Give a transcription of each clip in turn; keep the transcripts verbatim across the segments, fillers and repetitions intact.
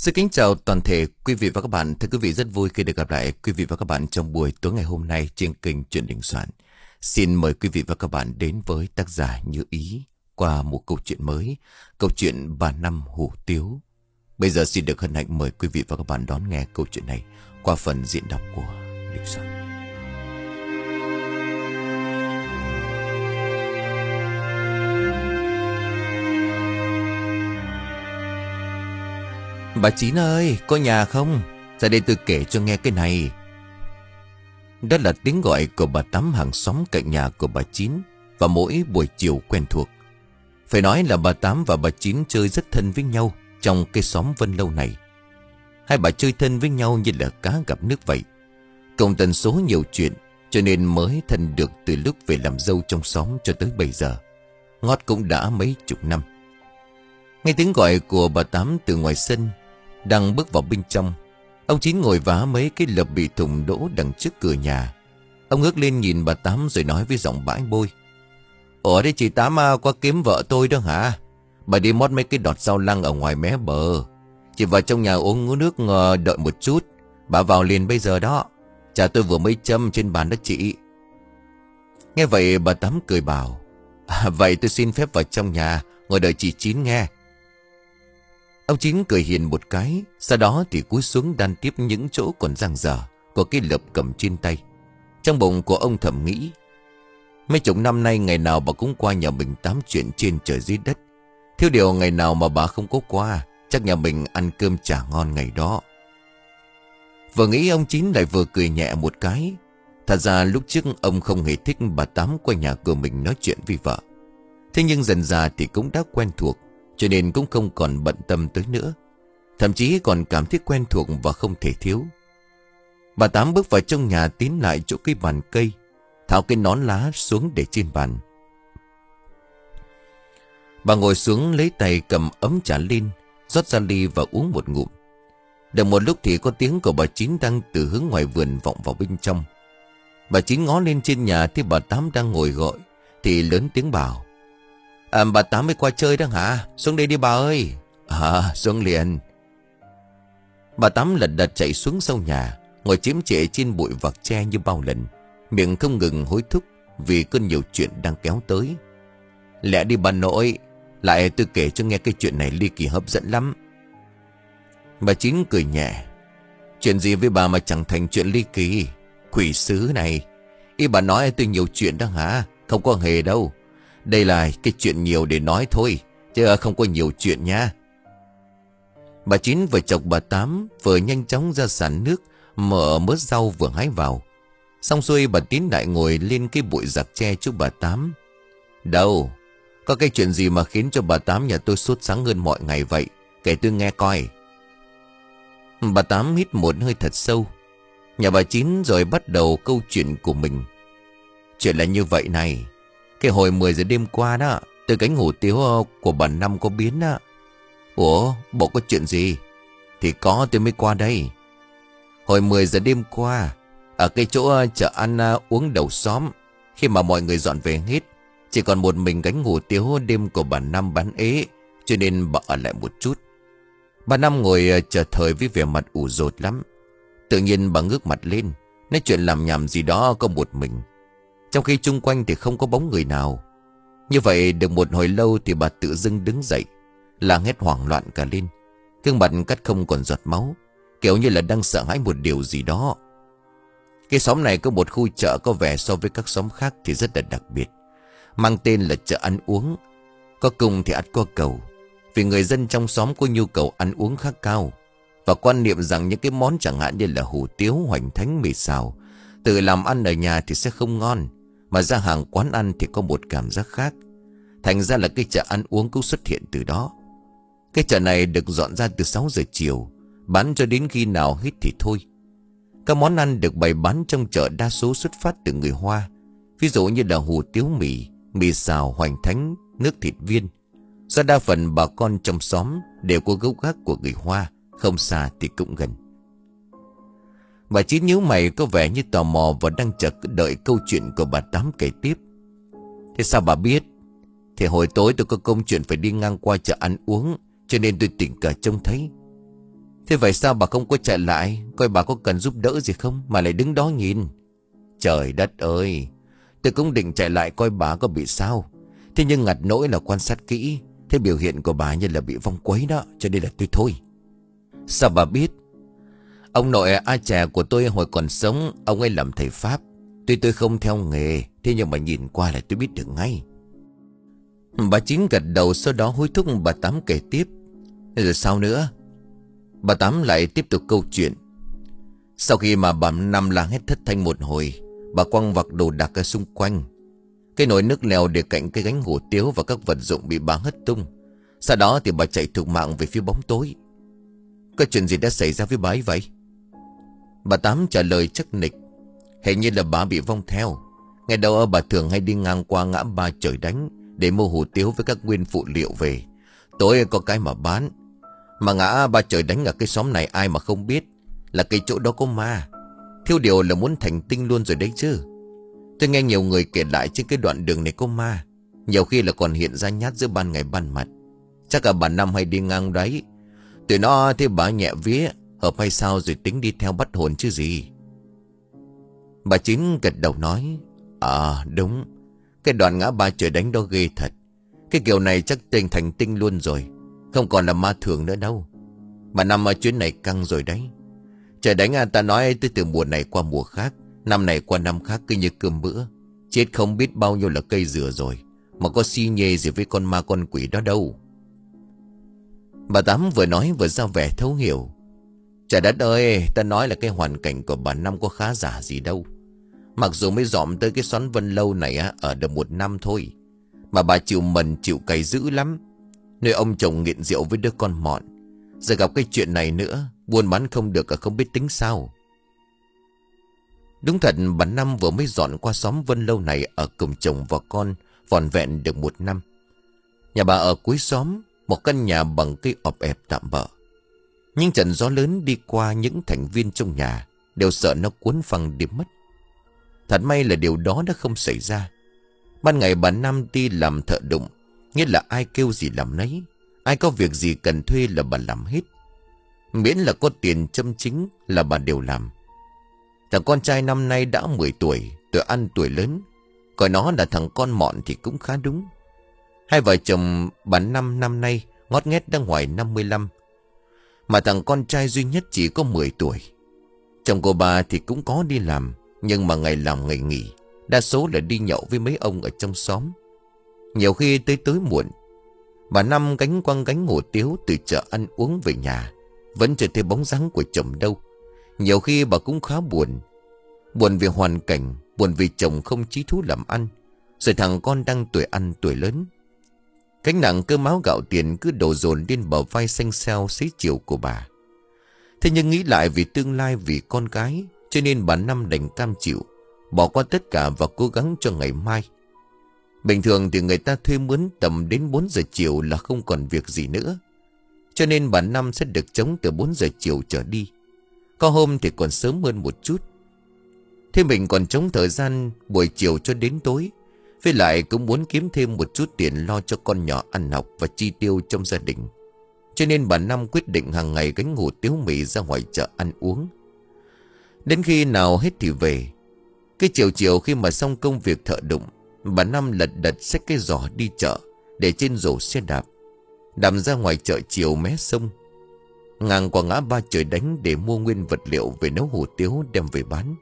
Xin kính chào toàn thể quý vị và các bạn. Thưa quý vị, rất vui khi được gặp lại quý vị và các bạn trong buổi tối ngày hôm nay trên kênh Chuyện Đình Soạn. Xin mời quý vị và các bạn đến với tác giả Như Ý qua một câu chuyện mới, câu chuyện Bà Năm Hủ Tiếu. Bây giờ xin được hân hạnh mời quý vị và các bạn đón nghe câu chuyện này qua phần diễn đọc của Đình Soạn. Bà Chín ơi, có nhà không? Ra đây tôi kể cho nghe cái này. Đó là tiếng gọi của bà Tám, hàng xóm cạnh nhà của bà Chín, và mỗi buổi chiều quen thuộc. Phải nói là bà Tám và bà Chín chơi rất thân với nhau trong cái xóm Vân Lâu này. Hai bà chơi thân với nhau như là cá gặp nước vậy. Cùng tần số nhiều chuyện, cho nên mới thân được từ lúc về làm dâu trong xóm cho tới bây giờ. Ngót cũng đã mấy chục năm. Nghe tiếng gọi của bà Tám từ ngoài sân, đang bước vào bên trong, ông Chín ngồi vá mấy cái lợp bị thùng đỗ đằng trước cửa nhà. Ông ngước lên nhìn bà Tám rồi nói với giọng bãi bôi: "Ủa đấy chị Tám à, qua kiếm vợ tôi đó hả? Bà đi mót mấy cái đọt rau lăng ở ngoài mé bờ. Chị vào trong nhà uống nước ngờ, đợi một chút. Bà vào liền bây giờ đó. Chả tôi vừa mới châm trên bàn đó chị." Nghe vậy bà Tám cười bảo: à, "Vậy tôi xin phép vào trong nhà ngồi đợi chị Chín nghe." Ông Chín cười hiền một cái, sau đó thì cúi xuống đan tiếp những chỗ còn dang dở của cái lợp cầm trên tay. Trong bụng của ông thầm nghĩ: mấy chục năm nay ngày nào bà cũng qua nhà mình tám chuyện trên trời dưới đất. Thiếu điều ngày nào mà bà không có qua, chắc nhà mình ăn cơm chả ngon ngày đó. Vừa nghĩ ông Chín lại vừa cười nhẹ một cái. Thật ra lúc trước ông không hề thích bà Tám qua nhà của mình nói chuyện với vợ. Thế nhưng dần dà thì cũng đã quen thuộc, cho nên cũng không còn bận tâm tới nữa. Thậm chí còn cảm thấy quen thuộc và không thể thiếu. Bà Tám bước vào trong nhà, tiến lại chỗ cái bàn cây, tháo cái nón lá xuống để trên bàn. Bà ngồi xuống lấy tay cầm ấm trà lên, rót ra ly và uống một ngụm. Được một lúc thì có tiếng của bà Chín đang từ hướng ngoài vườn vọng vào bên trong. Bà Chín ngó lên trên nhà thấy bà Tám đang ngồi gọi thì lớn tiếng bảo: À, bà Tám mới qua chơi đó hả? Xuống đây đi bà ơi. À, xuống liền. Bà Tám lật đật chạy xuống sau nhà, ngồi chiếm trệ trên bụi vạc tre như bao lần, miệng không ngừng hối thúc vì cơn nhiều chuyện đang kéo tới. Lẹ đi bà nội, lại tôi kể cho nghe cái chuyện này ly kỳ hấp dẫn lắm. Bà Chín cười nhẹ: Chuyện gì với bà mà chẳng thành chuyện ly kỳ? Quỷ sứ này, ý bà nói tôi nhiều chuyện đó hả? Không có hề đâu. Đây là cái chuyện nhiều để nói thôi, chứ không có nhiều chuyện nha. Bà Chín vừa chọc bà Tám, vừa nhanh chóng ra sàn nước mở mớ rau vừa hái vào. Xong xuôi bà tiến lại ngồi lên cái bụi rạc tre trước bà Tám. Đâu, có cái chuyện gì mà khiến cho bà Tám nhà tôi sốt sáng hơn mọi ngày vậy? Kể tôi nghe coi. Bà Tám hít một hơi thật sâu. Nhà bà Chín rồi bắt đầu câu chuyện của mình. Chuyện là như vậy này. Cái hồi mười giờ đêm qua đó, từ cánh hủ tiếu của bà Năm có biến đó. Ủa, bộ có chuyện gì? Thì có, tôi mới qua đây. Hồi mười giờ đêm qua, ở cái chỗ chợ ăn uống đầu xóm, khi mà mọi người dọn về hết, chỉ còn một mình gánh hủ tiếu đêm của bà Năm bán ế, cho nên bà ở lại một chút. Bà Năm ngồi chờ thời với vẻ mặt ủ rột lắm. Tự nhiên bà ngước mặt lên, nói chuyện làm nhảm gì đó có một mình, trong khi chung quanh thì không có bóng người nào. Như vậy được một hồi lâu thì bà tự dưng đứng dậy, làng hét hoảng loạn cả lên, gương mặt cắt không còn giọt máu, kiểu như là đang sợ hãi một điều gì đó. Cái xóm này có một khu chợ có vẻ so với các xóm khác thì rất là đặc biệt, mang tên là chợ ăn uống. Có cung thì ắt có cầu, vì người dân trong xóm có nhu cầu ăn uống khá cao, và quan niệm rằng những cái món chẳng hạn như là hủ tiếu, hoành thánh, mì xào tự làm ăn ở nhà thì sẽ không ngon, mà ra hàng quán ăn thì có một cảm giác khác. Thành ra là cái chợ ăn uống cũng xuất hiện từ đó. Cái chợ này được dọn ra từ sáu giờ chiều, bán cho đến khi nào hết thì thôi. Các món ăn được bày bán trong chợ đa số xuất phát từ người Hoa, ví dụ như là hủ tiếu mì, mì xào, hoành thánh, nước thịt viên. Do đa phần bà con trong xóm đều có gốc gác của người Hoa, không xa thì cũng gần. Bà Chín nhíu mày có vẻ như tò mò và đang chờ đợi câu chuyện của bà Tám kể tiếp. Thế sao bà biết? Thì hồi tối tôi có công chuyện phải đi ngang qua chợ ăn uống, cho nên tôi tình cờ trông thấy. Thế vậy sao bà không có chạy lại, coi bà có cần giúp đỡ gì không, mà lại đứng đó nhìn? Trời đất ơi, tôi cũng định chạy lại coi bà có bị sao. Thế nhưng ngặt nỗi là quan sát kỹ, thế biểu hiện của bà như là bị vong quấy đó, cho nên là tôi thôi. Sao bà biết? Ông nội A Chà của tôi hồi còn sống, ông ấy làm thầy Pháp. Tuy tôi không theo nghề, thế nhưng mà nhìn qua là tôi biết được ngay. Bà Chín gật đầu, sau đó hối thúc bà Tám kể tiếp. Rồi sao nữa? Bà Tám lại tiếp tục câu chuyện. Sau khi mà bà Năm la hét thất thanh một hồi, bà quăng vặt đồ đạc ở xung quanh. Cái nồi nước lèo để cạnh cái gánh hủ tiếu và các vật dụng bị bà hất tung. Sau đó thì bà chạy thục mạng về phía bóng tối. Có chuyện gì đã xảy ra với bà ấy vậy? Bà Tám trả lời chắc nịch. Hình như là bà bị vong theo. Ngày đầu bà thường hay đi ngang qua ngã ba Trời Đánh để mua hủ tiếu với các nguyên phụ liệu về. Tối có cái mà bán. Mà ngã ba Trời Đánh ở cái xóm này ai mà không biết là cái chỗ đó có ma. Thiếu điều là muốn thành tinh luôn rồi đấy chứ. Tôi nghe nhiều người kể lại trên cái đoạn đường này có ma. Nhiều khi là còn hiện ra nhát giữa ban ngày ban mặt. Chắc là bà Năm hay đi ngang đấy. Tụi nó thấy bà nhẹ vía, hợp hay sao rồi tính đi theo bắt hồn chứ gì. Bà Chín gật đầu nói. À đúng, cái đoạn ngã ba Trời Đánh đó ghê thật. Cái kiểu này chắc tình thành tinh luôn rồi, không còn là ma thường nữa đâu. Bà Năm ở chuyến này căng rồi đấy. Trời Đánh à, ta nói tới từ mùa này qua mùa khác, năm này qua năm khác cứ như cơm bữa. Chết không biết bao nhiêu là cây dừa rồi, mà có si nhê gì với con ma con quỷ đó đâu. Bà Tám vừa nói vừa ra vẻ thấu hiểu. Trời đất ơi, ta nói là cái hoàn cảnh của bà Năm có khá giả gì đâu. Mặc dù mới dọn tới cái xóm Vân Lâu này á, ở được một năm thôi, mà bà chịu mần chịu cày dữ lắm. Nơi ông chồng nghiện rượu với đứa con mọn, giờ gặp cái chuyện này nữa, buôn bán không được, không biết tính sao. Đúng thật, bà Năm vừa mới dọn qua xóm Vân Lâu này ở cùng chồng và con, vòn vẹn được một năm. Nhà bà ở cuối xóm, một căn nhà bằng cây ọp ẹp tạm bợ. Nhưng trận gió lớn đi qua, những thành viên trong nhà đều sợ nó cuốn phăng đi mất. Thật may là điều đó đã không xảy ra. Ban ngày bà Năm đi làm thợ đụng, nghĩa là ai kêu gì làm nấy, ai có việc gì cần thuê là bà làm hết. Miễn là có tiền châm chính là bà đều làm. Thằng con trai năm nay đã mười tuổi, tuổi ăn tuổi lớn. Coi nó là thằng con mọn thì cũng khá đúng. Hai vợ chồng bà Năm năm nay ngót nghét đang ngoài năm mươi lăm. Mà thằng con trai duy nhất chỉ có mười tuổi. Chồng của bà thì cũng có đi làm, nhưng mà ngày làm ngày nghỉ, đa số là đi nhậu với mấy ông ở trong xóm. Nhiều khi tới tối muộn, bà Năm gánh quăng gánh hủ tiếu từ chợ ăn uống về nhà, vẫn chưa thấy bóng dáng của chồng đâu. Nhiều khi bà cũng khá buồn. Buồn vì hoàn cảnh, buồn vì chồng không chí thú làm ăn, rồi thằng con đang tuổi ăn tuổi lớn. Gánh nặng cơm áo gạo tiền cứ đổ dồn lên bờ vai xanh xao xế chiều của bà. Thế nhưng nghĩ lại vì tương lai, vì con cái, cho nên bà Năm đành cam chịu, bỏ qua tất cả và cố gắng cho ngày mai. Bình thường thì người ta thuê mướn tầm đến bốn giờ chiều là không còn việc gì nữa, cho nên bà Năm sẽ được trống từ bốn giờ chiều trở đi. Có hôm thì còn sớm hơn một chút. Thế mình còn trống thời gian buổi chiều cho đến tối. Với lại cũng muốn kiếm thêm một chút tiền lo cho con nhỏ ăn học và chi tiêu trong gia đình. Cho nên bà Năm quyết định hàng ngày gánh hủ tiếu mì ra ngoài chợ ăn uống. Đến khi nào hết thì về. Cái chiều chiều khi mà xong công việc thợ đụng, bà Năm lật đật xách cái giỏ đi chợ, để trên rổ xe đạp, đạp ra ngoài chợ chiều mé sông, ngang qua ngã ba Trời Đánh để mua nguyên vật liệu về nấu hủ tiếu đem về bán.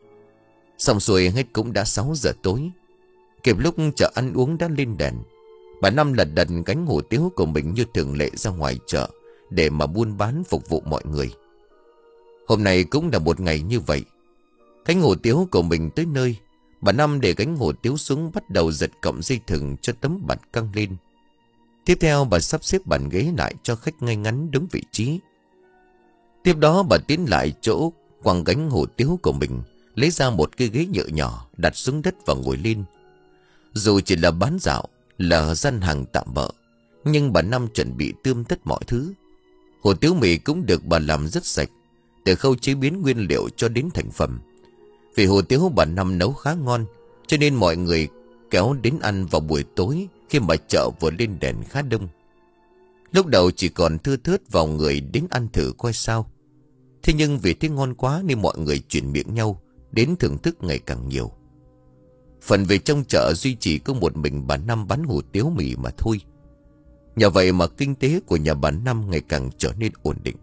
Xong xuôi hết cũng đã sáu giờ tối. Kịp lúc chợ ăn uống đã lên đèn, bà Năm lật đật gánh hủ tiếu của mình như thường lệ ra ngoài chợ để mà buôn bán phục vụ mọi người. Hôm nay cũng là một ngày như vậy. Gánh hủ tiếu của mình tới nơi, bà Năm để gánh hủ tiếu xuống, bắt đầu giật cọng dây thừng cho tấm bạt căng lên. Tiếp theo bà sắp xếp bàn ghế lại cho khách ngay ngắn đúng vị trí. Tiếp đó bà tiến lại chỗ quăng gánh hủ tiếu của mình, lấy ra một cái ghế nhựa nhỏ đặt xuống đất và ngồi lên. Dù chỉ là bán dạo, là gian hàng tạm bợ, nhưng bà Năm chuẩn bị tươm tất mọi thứ. Hủ tiếu mì cũng được bà làm rất sạch, từ khâu chế biến nguyên liệu cho đến thành phẩm. Vì hủ tiếu bà Năm nấu khá ngon, cho nên mọi người kéo đến ăn vào buổi tối khi mà chợ vừa lên đèn khá đông. Lúc đầu chỉ còn thưa thớt vào người đến ăn thử coi sao. Thế nhưng vì thấy ngon quá nên mọi người chuyển miệng nhau đến thưởng thức ngày càng nhiều. Phần về trong chợ duy chỉ có một mình bà Năm bán hủ tiếu mì mà thôi. Nhờ vậy mà kinh tế của nhà bà Năm ngày càng trở nên ổn định.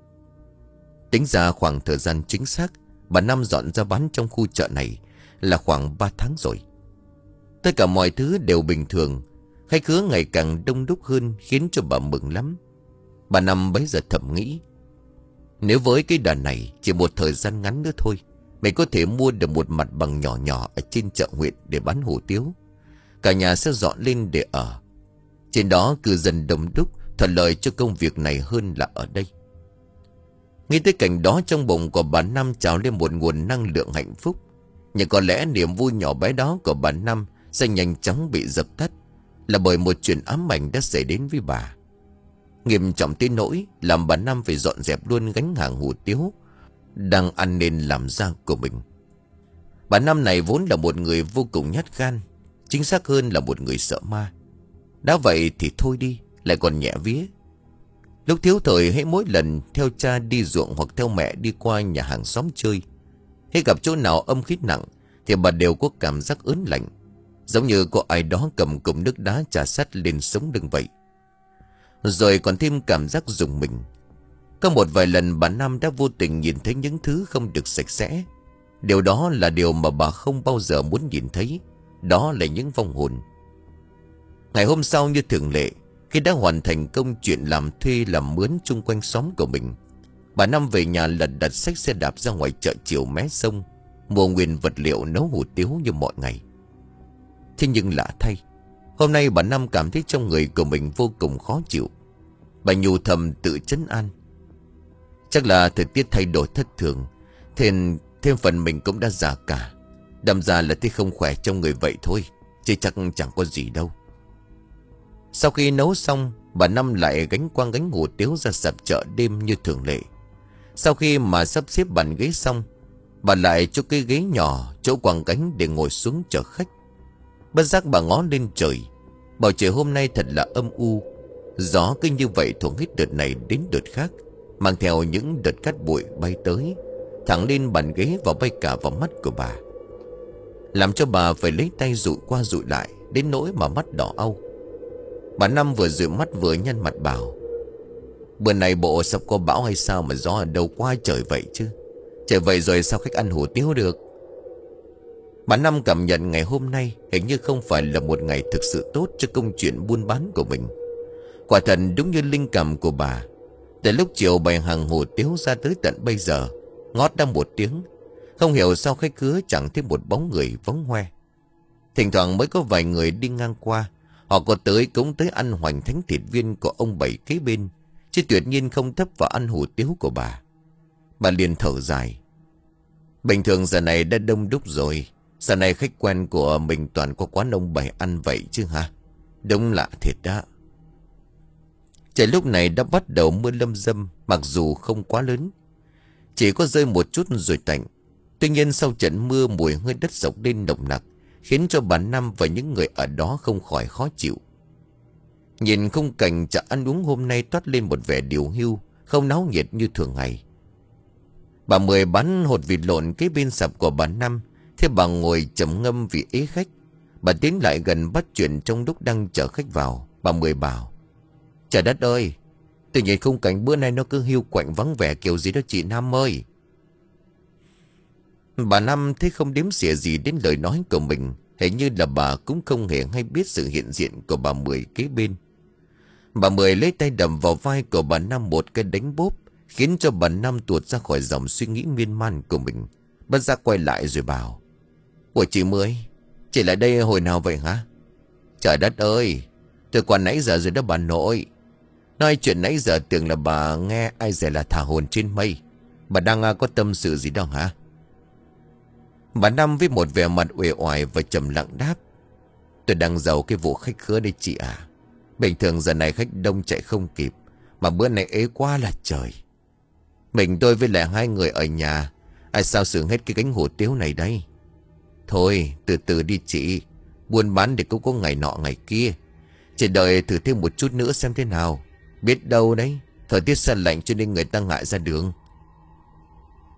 Tính ra khoảng thời gian chính xác bà Năm dọn ra bán trong khu chợ này là khoảng ba tháng rồi. Tất cả mọi thứ đều bình thường. Khách khứa ngày càng đông đúc hơn khiến cho bà mừng lắm. Bà Năm bấy giờ thầm nghĩ, nếu với cái đà này chỉ một thời gian ngắn nữa thôi, mình có thể mua được một mặt bằng nhỏ nhỏ ở trên chợ huyện để bán hủ tiếu. Cả nhà sẽ dọn lên để ở. Trên đó cư dân đông đúc, thuận lợi cho công việc này hơn là ở đây. Nghĩ tới cảnh đó, trong bụng của bà Năm trào lên một nguồn năng lượng hạnh phúc. Nhưng có lẽ niềm vui nhỏ bé đó của bà Năm sẽ nhanh chóng bị dập tắt, là bởi một chuyện ám ảnh đã xảy đến với bà. Nghiêm trọng tới nỗi làm bà Năm phải dọn dẹp luôn gánh hàng hủ tiếu đang ăn nên làm ra của mình. Bà Năm này vốn là một người vô cùng nhát gan, chính xác hơn là một người sợ ma. Đã vậy thì thôi đi, lại còn nhẹ vía. Lúc thiếu thời hễ mỗi lần theo cha đi ruộng hoặc theo mẹ đi qua nhà hàng xóm chơi, hễ gặp chỗ nào âm khí nặng thì bà đều có cảm giác ớn lạnh, giống như có ai đó cầm cục nước đá chà sắt lên sống lưng vậy. Rồi còn thêm cảm giác rùng mình. Có một vài lần bà Năm đã vô tình nhìn thấy những thứ không được sạch sẽ. Điều đó là điều mà bà không bao giờ muốn nhìn thấy. Đó là những vong hồn. Ngày hôm sau như thường lệ, khi đã hoàn thành công chuyện làm thuê làm mướn chung quanh xóm của mình, bà Năm về nhà lật đật xách xe đạp ra ngoài chợ chiều mé sông, mua nguyên vật liệu nấu hủ tiếu như mọi ngày. Thế nhưng lạ thay, hôm nay bà Năm cảm thấy trong người của mình vô cùng khó chịu. Bà nhủ thầm tự trấn an, chắc là thời tiết thay đổi thất thường, thêm, thêm phần mình cũng đã già cả. Đâm ra là thấy không khỏe trong người vậy thôi, chứ chắc chẳng có gì đâu. Sau khi nấu xong, bà Năm lại gánh quang gánh hủ tiếu ra sạp chợ đêm như thường lệ. Sau khi mà sắp xếp bàn ghế xong, bà lại cho cái ghế nhỏ chỗ quàng gánh để ngồi xuống chờ khách. Bất giác bà ngó lên trời. Bầu trời hôm nay thật là âm u. Gió cứ như vậy thổi hết đợt này đến đợt khác, mang theo những đợt cát bụi bay tới, thẳng lên bàn ghế và bay cả vào mắt của bà, làm cho bà phải lấy tay dụi qua dụi lại, đến nỗi mà mắt đỏ au. Bà Năm vừa dụi mắt vừa nhăn mặt bảo, bữa này bộ sắp có bão hay sao mà gió ở đâu qua trời vậy chứ. Trời vậy rồi sao khách ăn hủ tiếu được. Bà Năm cảm nhận ngày hôm nay hình như không phải là một ngày thực sự tốt cho công chuyện buôn bán của mình. Quả thật đúng như linh cảm của bà, từ lúc chiều bày hàng hủ tiếu ra tới tận bây giờ, ngót đã một tiếng, không hiểu sao khách khứa chẳng thấy một bóng người vắng hoe. Thỉnh thoảng mới có vài người đi ngang qua, họ có tới cũng tới ăn hoành thánh thịt viên của ông bảy kế bên, chứ tuyệt nhiên không thấp vào ăn hủ tiếu của bà. Bà liền thở dài, bình thường giờ này đã đông đúc rồi, giờ này khách quen của mình toàn có quán ông bảy ăn vậy chứ hả. Đúng lạ thiệt đó. Trời lúc này đã bắt đầu mưa lâm râm, mặc dù không quá lớn, chỉ có rơi một chút rồi tạnh. Tuy nhiên sau trận mưa, mùi hơi đất sộc lên nồng nặc, khiến cho bà Năm và những người ở đó không khỏi khó chịu. Nhìn khung cảnh chợ ăn uống hôm nay toát lên một vẻ điều hưu, không náo nhiệt như thường ngày. Bà Mười bán hột vịt lộn kế bên sạp của bà Năm, thế bà ngồi trầm ngâm vì ế khách. Bà tiến lại gần bắt chuyện trong lúc đang chờ khách vào. Bà Mười bảo, trời đất ơi, tự nhiên khung cảnh bữa nay nó cứ hiu quạnh vắng vẻ kiểu gì đó chị Năm ơi. Bà Năm thấy không đếm xỉa gì đến lời nói của mình, hình như là bà cũng không hề hay biết sự hiện diện của bà Mười kế bên. Bà Mười lấy tay đầm vào vai của bà Năm một cái đánh bốp, khiến cho bà Năm tuột ra khỏi dòng suy nghĩ miên man của mình. Bất giác quay lại rồi bảo, ủa chị Mười, chị lại đây hồi nào vậy hả? Trời đất ơi, tôi qua nãy giờ rồi đó bà nội. Nói chuyện nãy giờ tưởng là bà nghe ai dè là thả hồn trên mây. Bà đang có tâm sự gì đâu hả? Bà Năm với một vẻ mặt uể oải và trầm lặng đáp, tôi đang giàu cái vụ khách khứa đây chị à. Bình thường giờ này khách đông chạy không kịp, mà bữa nay ế quá là trời. Mình tôi với lại hai người ở nhà, ai sao sướng hết cái gánh hủ tiếu này đây. Thôi từ từ đi chị, buôn bán thì cũng có ngày nọ ngày kia. Chỉ đợi thử thêm một chút nữa xem thế nào. Biết đâu đấy, thời tiết xe lạnh cho nên người ta ngại ra đường.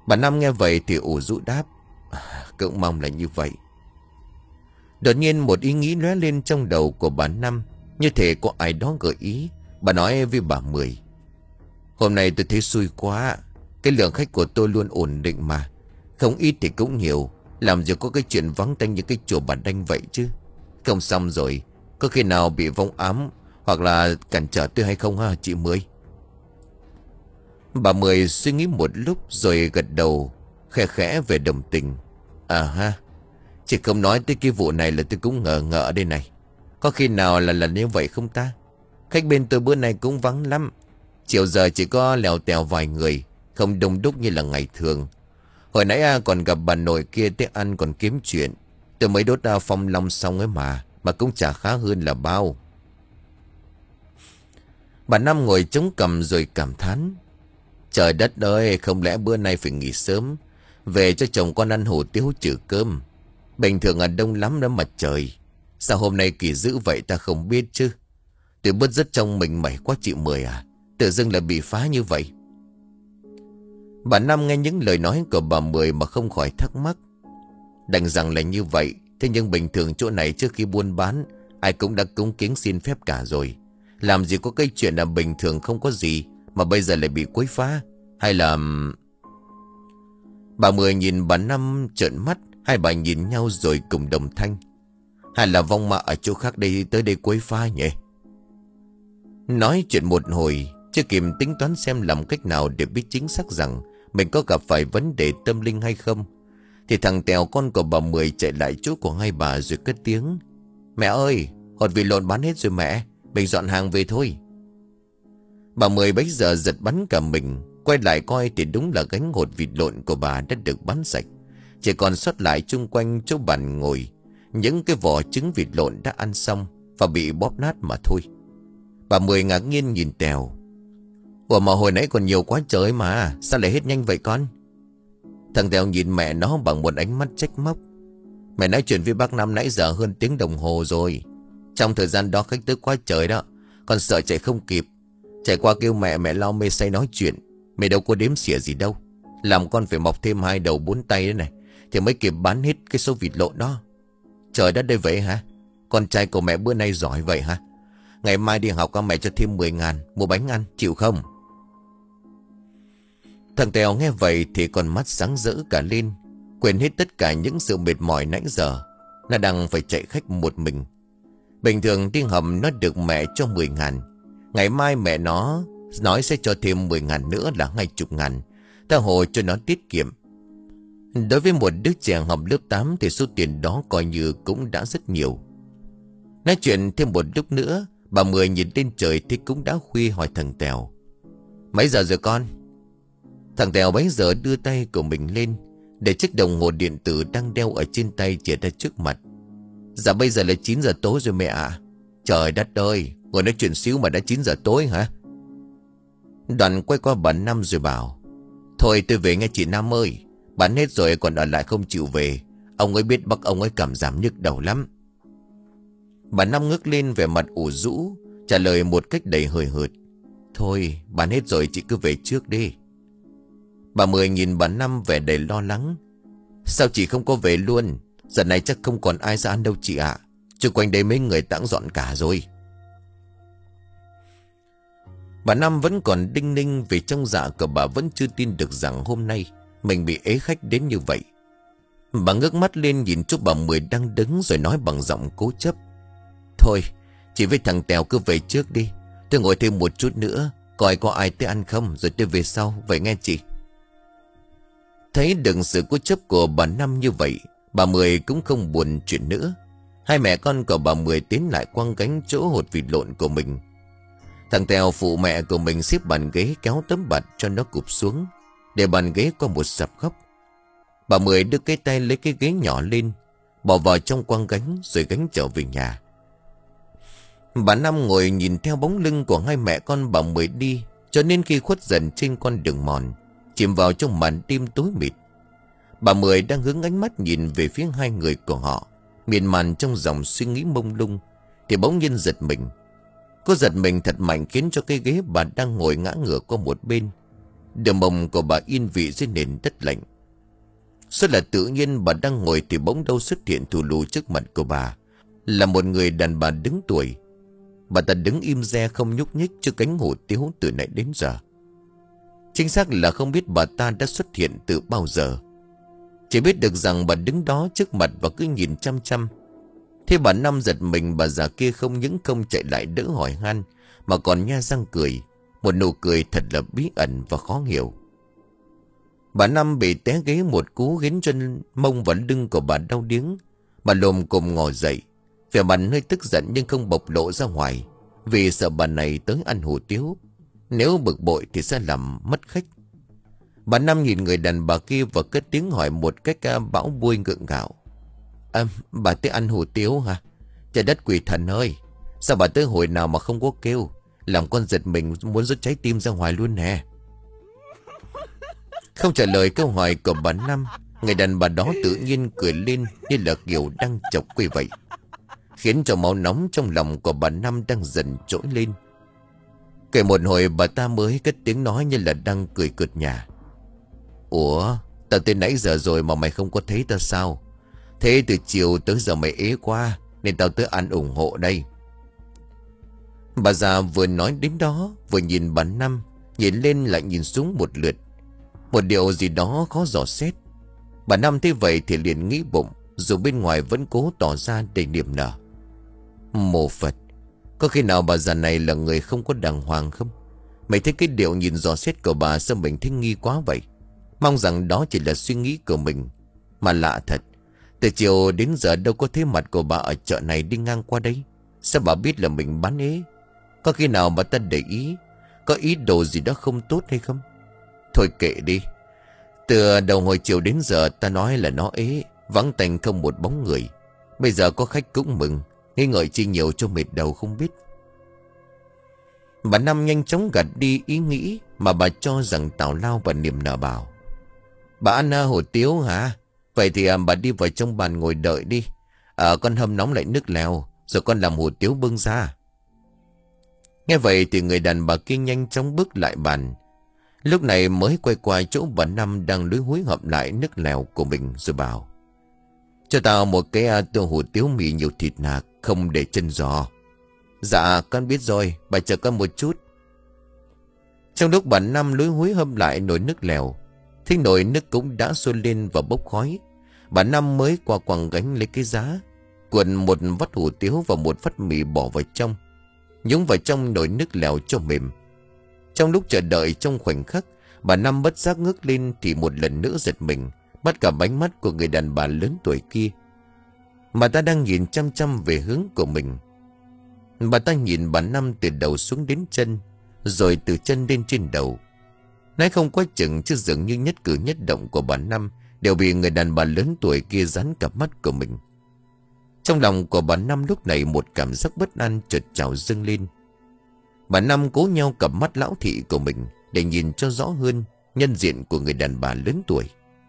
Bà Năm nghe vậy thì ủ rũ đáp: à, cũng mong là như vậy. Đột nhiên một ý nghĩ lóe lên trong đầu của bà Năm, như thể có ai đó gợi ý. Bà nói với bà Mười: hôm nay tôi thấy xui quá. Cái lượng khách của tôi luôn ổn định mà. Không ít thì cũng nhiều. Làm gì có cái chuyện vắng tanh như cái chùa Bà Đanh vậy chứ. Không xong rồi, có khi nào bị vong ám hoặc là cản trở tôi hay không ha chị Mười? Bà Mười suy nghĩ một lúc rồi gật đầu khẽ khẽ về đồng tình. À ha, chị không nói tới cái vụ này là tôi cũng ngờ ngợ đây này. Có khi nào là lần như vậy không ta? Khách bên tôi bữa nay cũng vắng lắm. Chiều giờ chỉ có lèo tèo vài người, không đông đúc như là ngày thường. Hồi nãy còn gặp bà nội kia tới ăn còn kiếm chuyện. Tôi mới đốt phong long xong ấy mà. Mà cũng chả khá hơn là bao. Bà Năm ngồi chống cằm rồi cảm thán: trời đất ơi, không lẽ bữa nay phải nghỉ sớm, về cho chồng con ăn hủ tiếu trừ cơm. Bình thường ở đông lắm đó mà trời. Sao hôm nay kỳ dữ vậy ta không biết chứ. Tôi bứt rứt trong mình mẩy quá chị Mười à. Tự dưng lại bị phá như vậy. Bà Năm nghe những lời nói của bà Mười mà không khỏi thắc mắc. Đành rằng là như vậy. Thế nhưng bình thường chỗ này trước khi buôn bán, ai cũng đã cúng kiến xin phép cả rồi. Làm gì có cái chuyện là bình thường không có gì mà bây giờ lại bị quấy phá. Hay là... Bà Mười nhìn bà Năm trợn mắt. Hai bà nhìn nhau rồi cùng đồng thanh: hay là vong ma ở chỗ khác đây tới đây quấy phá nhỉ? Nói chuyện một hồi, chưa kịp tính toán xem làm cách nào để biết chính xác rằng mình có gặp phải vấn đề tâm linh hay không, thì thằng Tèo con của bà Mười chạy lại chỗ của hai bà rồi cất tiếng: mẹ ơi, hột vịt lộn bán hết rồi mẹ, mình dọn hàng về thôi. Bà Mười bấy giờ giật bắn cả mình, quay lại coi thì đúng là gánh hột vịt lộn của bà đã được bán sạch. Chỉ còn sót lại chung quanh chỗ bàn ngồi những cái vỏ trứng vịt lộn đã ăn xong và bị bóp nát mà thôi. Bà Mười ngạc nhiên nhìn Tèo: ủa mà hồi nãy còn nhiều quá trời mà, sao lại hết nhanh vậy con? Thằng Tèo nhìn mẹ nó bằng một ánh mắt trách móc: mẹ nói chuyện với bác Năm nãy giờ hơn tiếng đồng hồ rồi. Trong thời gian đó khách tới quá trời đó, con sợ chạy không kịp. Chạy qua kêu mẹ, mẹ lo mê say nói chuyện. Mẹ đâu có đếm xỉa gì đâu. Làm con phải mọc thêm hai đầu bốn tay đấy này thì mới kịp bán hết cái số vịt lộn đó. Trời đất đây vậy hả? Con trai của mẹ bữa nay giỏi vậy hả? Ngày mai đi học mẹ cho thêm mười ngàn mua bánh ăn, chịu không? Thằng Tèo nghe vậy thì con mắt sáng rỡ cả lên, quên hết tất cả những sự mệt mỏi nãy giờ. Nó đang phải chạy khách một mình. Bình thường đi học nó được mẹ cho mười ngàn. Ngày mai mẹ nó nói sẽ cho thêm mười ngàn nữa là hai chục ngàn. Tha hồ cho nó tiết kiệm. Đối với một đứa trẻ học lớp tám thì số tiền đó coi như cũng đã rất nhiều. Nói chuyện thêm một lúc nữa, bà Mười nhìn lên trời thì cũng đã khuya hỏi thằng Tèo: mấy giờ rồi con? Thằng Tèo bấy giờ đưa tay của mình lên, để chiếc đồng hồ điện tử đang đeo ở trên tay chỉ ra trước mặt. Dạ bây giờ là chín giờ tối rồi mẹ ạ. Trời đất ơi, ngồi nói chuyện xíu mà đã chín giờ tối hả? Đoàn quay qua bà Năm rồi bảo: thôi tôi về nghe chị Năm ơi. Bán hết rồi còn ở lại không chịu về. Ông ấy biết bác ông ấy cảm giảm nhức đầu lắm. Bà Năm ngước lên vẻ mặt ủ rũ, trả lời một cách đầy hời hợt: thôi bán hết rồi chị cứ về trước đi. Bà Mười nhìn bà Năm vẻ đầy lo lắng: sao chị không có về luôn? Giờ này chắc không còn ai ra ăn đâu chị ạ. Chung quanh đây mấy người tãng dọn cả rồi. Bà Năm vẫn còn đinh ninh vì trong dạ của bà vẫn chưa tin được rằng hôm nay mình bị ế khách đến như vậy. Bà ngước mắt lên nhìn chỗ bà Mười đang đứng rồi nói bằng giọng cố chấp: thôi chị với thằng Tèo cứ về trước đi. Tôi ngồi thêm một chút nữa coi có ai tới ăn không rồi tôi về sau. Vậy nghe chị? Thấy được sự cố chấp của bà Năm như vậy, bà Mười cũng không buồn chuyện nữa. Hai mẹ con của bà Mười tiến lại quăng gánh chỗ hột vịt lộn của mình. Thằng Tèo phụ mẹ của mình xếp bàn ghế kéo tấm bạt cho nó cụp xuống, để bàn ghế qua một sập góc. Bà Mười đưa cái tay lấy cái ghế nhỏ lên, bỏ vào trong quăng gánh rồi gánh trở về nhà. Bà Năm ngồi nhìn theo bóng lưng của hai mẹ con bà Mười đi, cho nên khi khuất dần trên con đường mòn, chìm vào trong màn đêm tối mịt. Bà Mười đang hướng ánh mắt nhìn về phía hai người của họ, miên man trong dòng suy nghĩ mông lung, thì bỗng nhiên giật mình. Cô giật mình thật mạnh khiến cho cái ghế bà đang ngồi ngã ngửa qua một bên. Đôi mông của bà yên vị dưới nền đất lạnh. Rất là tự nhiên bà đang ngồi thì bỗng đâu xuất hiện thù lù trước mặt của bà. Là một người đàn bà đứng tuổi. Bà ta đứng im re không nhúc nhích trước cánh hủ tiếu từ nãy đến giờ. Chính xác là không biết bà ta đã xuất hiện từ bao giờ. Chỉ biết được rằng bà đứng đó trước mặt và cứ nhìn chăm chăm. Thế bà Năm giật mình, bà già kia không những không chạy lại đỡ hỏi han, mà còn nhe răng cười. Một nụ cười thật là bí ẩn và khó hiểu. Bà Năm bị té ghế một cú khiến chân mông và lưng của bà đau điếng. Bà lồm cồm ngồi dậy, vẻ mặt hơi tức giận nhưng không bộc lộ ra ngoài, vì sợ bà này tới ăn hủ tiếu. Nếu bực bội thì sẽ làm mất khách. Bà Năm nhìn người đàn bà kia và cất tiếng hỏi một cách bão bui gượng gạo. À, bà tới ăn hủ tiếu hả? Trời đất quỷ thần ơi, sao bà tới hồi nào mà không có kêu, làm con giật mình muốn rút trái tim ra ngoài luôn nè. Không trả lời câu hỏi của bà Năm, người đàn bà đó tự nhiên cười lên như là kiểu đang chọc quỷ vậy, khiến cho máu nóng trong lòng của bà Năm đang dần trỗi lên. Kể một hồi bà ta mới cất tiếng nói như là đang cười cợt nhả. Ủa, tao tới nãy giờ rồi mà mày không có thấy tao sao? Thế từ chiều tới giờ mày ế quá nên tao tới ăn ủng hộ đây. Bà già vừa nói đến đó vừa nhìn bà Năm, nhìn lên lại nhìn xuống một lượt. Một điều gì đó khó dò xét. Bà Năm thấy vậy thì liền nghĩ bụng, dù bên ngoài vẫn cố tỏ ra đầy niềm nở. Mô Phật, có khi nào bà già này là người không có đàng hoàng không? Mày thấy cái điệu nhìn dò xét của bà sao mình thấy nghi quá vậy? Mong rằng đó chỉ là suy nghĩ của mình. Mà lạ thật, từ chiều đến giờ đâu có thấy mặt của bà ở chợ này đi ngang qua đây. Sao bà biết là mình bán ế? Có khi nào bà ta để ý, có ý đồ gì đó không tốt hay không? Thôi kệ đi. Từ đầu hồi chiều đến giờ ta nói là nó ế, vắng tanh không một bóng người. Bây giờ có khách cũng mừng, nghi ngợi chi nhiều cho mệt đầu không biết. Bà Năm nhanh chóng gạt đi ý nghĩ mà bà cho rằng tào lao và niềm nở bảo. Bà ăn hủ tiếu hả? Vậy thì à, bà đi vào trong bàn ngồi đợi đi. À, con hâm nóng lại nước lèo, rồi con làm hủ tiếu bưng ra. Nghe vậy thì người đàn bà kia nhanh chóng bước lại bàn. Lúc này mới quay qua chỗ bà Năm đang lúi húi hậm lại nước lèo của mình rồi bảo. Cho tao một cái à, tô hủ tiếu mì nhiều thịt nạc, không để chân giò. Dạ con biết rồi, bà chờ con một chút. Trong lúc bà Năm lúi húi hâm lại nồi nước lèo, thì nồi nước cũng đã sôi lên và bốc khói. Bà Năm mới qua quẳng gánh lấy cái giá, cuộn một vắt hủ tiếu và một vắt mì bỏ vào trong, nhúng vào trong nồi nước lèo cho mềm. Trong lúc chờ đợi trong khoảnh khắc, bà Năm bất giác ngước lên thì một lần nữa giật mình, bắt cả ánh mắt của người đàn bà lớn tuổi kia. Bà ta đang nhìn chăm chăm về hướng của mình. Bà ta nhìn bà Năm từ đầu xuống đến chân, rồi từ chân lên trên đầu. Nói không quá chừng chứ dường như nhất cử nhất động của bà Năm đều bị người đàn bà lớn tuổi kia dán cặp mắt của mình. Trong lòng của bà Năm lúc này một cảm giác bất an chợt trào dâng lên. Bà Năm cố nhau cặp mắt lão thị của mình để nhìn cho rõ hơn nhân diện của người đàn bà lớn tuổi.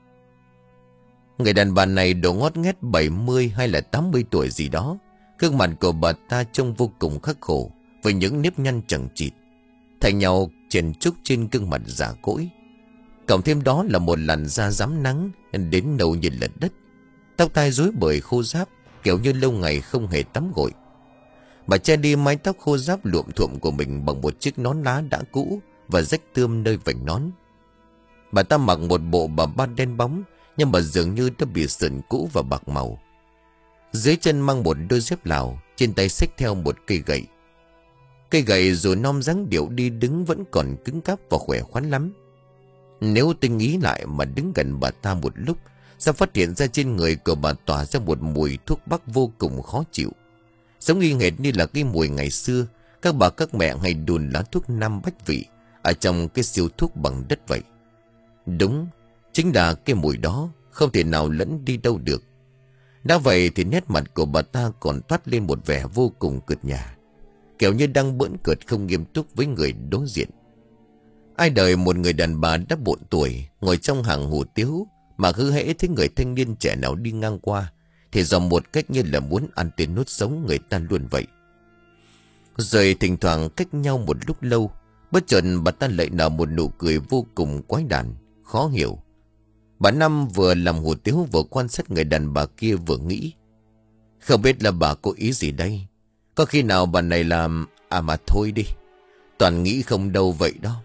Người đàn bà này độ ngót nghét bảy mươi hay là tám mươi tuổi gì đó. Gương mặt của bà ta trông vô cùng khắc khổ, với những nếp nhăn chằng chịt thành nhau chèn trúc trên gương mặt già cỗi. Cộng thêm đó là một làn da rám nắng đến nâu như lật đất, tóc tai rối bời khô ráp, kiểu như lâu ngày không hề tắm gội. Bà che đi mái tóc khô ráp luộm thuộm của mình bằng một chiếc nón lá đã cũ và rách tươm nơi vành nón. Bà ta mặc một bộ bà ba đen bóng, nhưng mà dường như đã bị sờn cũ và bạc màu. Dưới chân mang một đôi dép Lào, trên tay xách theo một cây gậy. Cây gậy dù non dáng điệu đi đứng vẫn còn cứng cáp và khỏe khoắn lắm. Nếu tinh ý lại mà đứng gần bà ta một lúc, sẽ phát hiện ra trên người của bà tỏa ra một mùi thuốc bắc vô cùng khó chịu, giống y hệt như là cái mùi ngày xưa các bà các mẹ hay đùn lá thuốc nam bách vị ở trong cái siêu thuốc bằng đất vậy. Đúng, chính là cái mùi đó, không thể nào lẫn đi đâu được. Đã vậy thì nét mặt của bà ta còn toát lên một vẻ vô cùng cợt nhả, kiểu như đang bỡn cợt không nghiêm túc với người đối diện. Ai đời một người đàn bà đã bộn tuổi ngồi trong hàng hủ tiếu mà cứ hễ thấy người thanh niên trẻ nào đi ngang qua thì dòm một cách như là muốn ăn tiền nuốt sống người ta luôn vậy. Rồi thỉnh thoảng cách nhau một lúc lâu, Bất chợt bà ta lại nở một nụ cười vô cùng quái đản, khó hiểu. Bà Năm vừa làm hủ tiếu vừa quan sát người đàn bà kia vừa nghĩ. Không biết là bà có ý gì đây? Có khi nào bà này làm... À mà thôi đi. Toàn nghĩ không đâu vậy đó.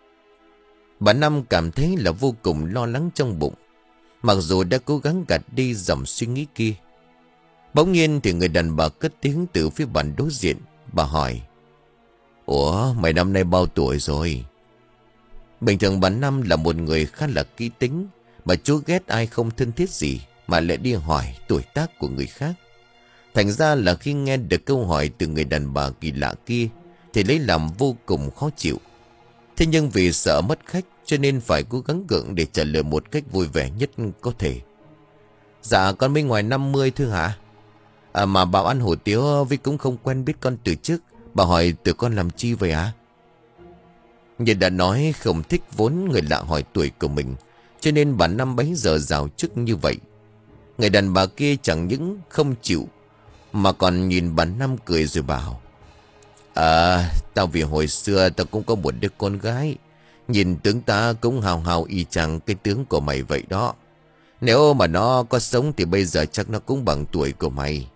Bà Năm cảm thấy là vô cùng lo lắng trong bụng. Mặc dù đã cố gắng gạt đi dòng suy nghĩ kia. Bỗng nhiên thì người đàn bà cất tiếng từ phía bàn đối diện. Bà hỏi: Ủa, mày năm nay bao tuổi rồi? Bình thường bà Năm là một người khá là kỹ tính. Bà chú ghét ai không thân thiết gì mà lại đi hỏi tuổi tác của người khác. Thành ra là khi nghe được câu hỏi từ người đàn bà kỳ lạ kia thì lấy làm vô cùng khó chịu. Thế nhưng vì sợ mất khách cho nên phải cố gắng gượng để trả lời một cách vui vẻ nhất có thể. Dạ con mới ngoài năm mươi thôi hả? À mà bảo ăn hủ tiếu vì cũng không quen biết con từ trước. Bà hỏi tụi con làm chi vậy hả? Như đã nói không thích vốn người lạ hỏi tuổi của mình, cho nên bà Năm bấy giờ rào trước như vậy. Người đàn bà kia chẳng những không chịu mà còn nhìn bà Năm cười rồi bảo: À, tao vì hồi xưa tao cũng có một đứa con gái. Nhìn tướng ta cũng hào hào y chang cái tướng của mày vậy đó. Nếu mà nó có sống thì bây giờ chắc nó cũng bằng tuổi của mày.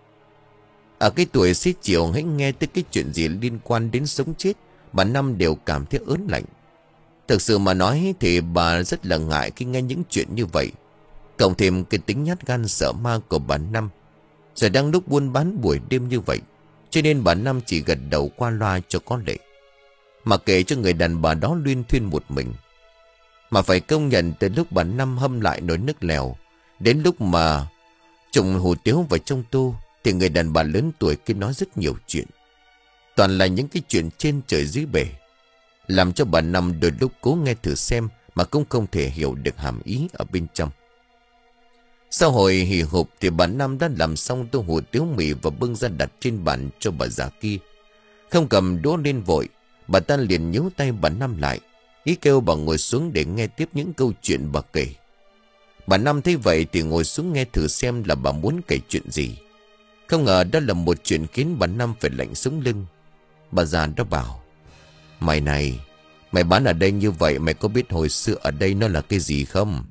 Ở cái tuổi xế chiều hãy nghe tới cái chuyện gì liên quan đến sống chết, bà Năm đều cảm thấy ớn lạnh. Thực sự mà nói thì bà rất là ngại khi nghe những chuyện như vậy. Cộng thêm cái tính nhát gan sợ ma của bà Năm. Rồi đang lúc buôn bán buổi đêm như vậy, cho nên bà Năm chỉ gật đầu qua loa cho có lệ, mà kể cho người đàn bà đó luyên thuyên một mình. Mà phải công nhận từ lúc bà Năm hâm lại nồi nước lèo, đến lúc mà trụng hủ tiếu vào trong tô, thì người đàn bà lớn tuổi kia nói rất nhiều chuyện. Toàn là những cái chuyện trên trời dưới bể, làm cho bà Năm đôi lúc cố nghe thử xem mà cũng không thể hiểu được hàm ý ở bên trong. Sau hồi hì hụp thì bà Năm đã làm xong tô hủ tiếu mì và bưng ra đặt trên bàn cho bà già kia. Không cầm đũa lên vội, bà ta liền nhíu tay bà Năm lại, ý kêu bà ngồi xuống để nghe tiếp những câu chuyện bà kể. Bà Năm thấy vậy thì ngồi xuống nghe thử xem là bà muốn kể chuyện gì. Không ngờ đó là một chuyện khiến bà Năm phải lạnh sống lưng. Bà già đó bảo: Mày này, mày bán ở đây như vậy, mày có biết hồi xưa ở đây nó là cái gì không?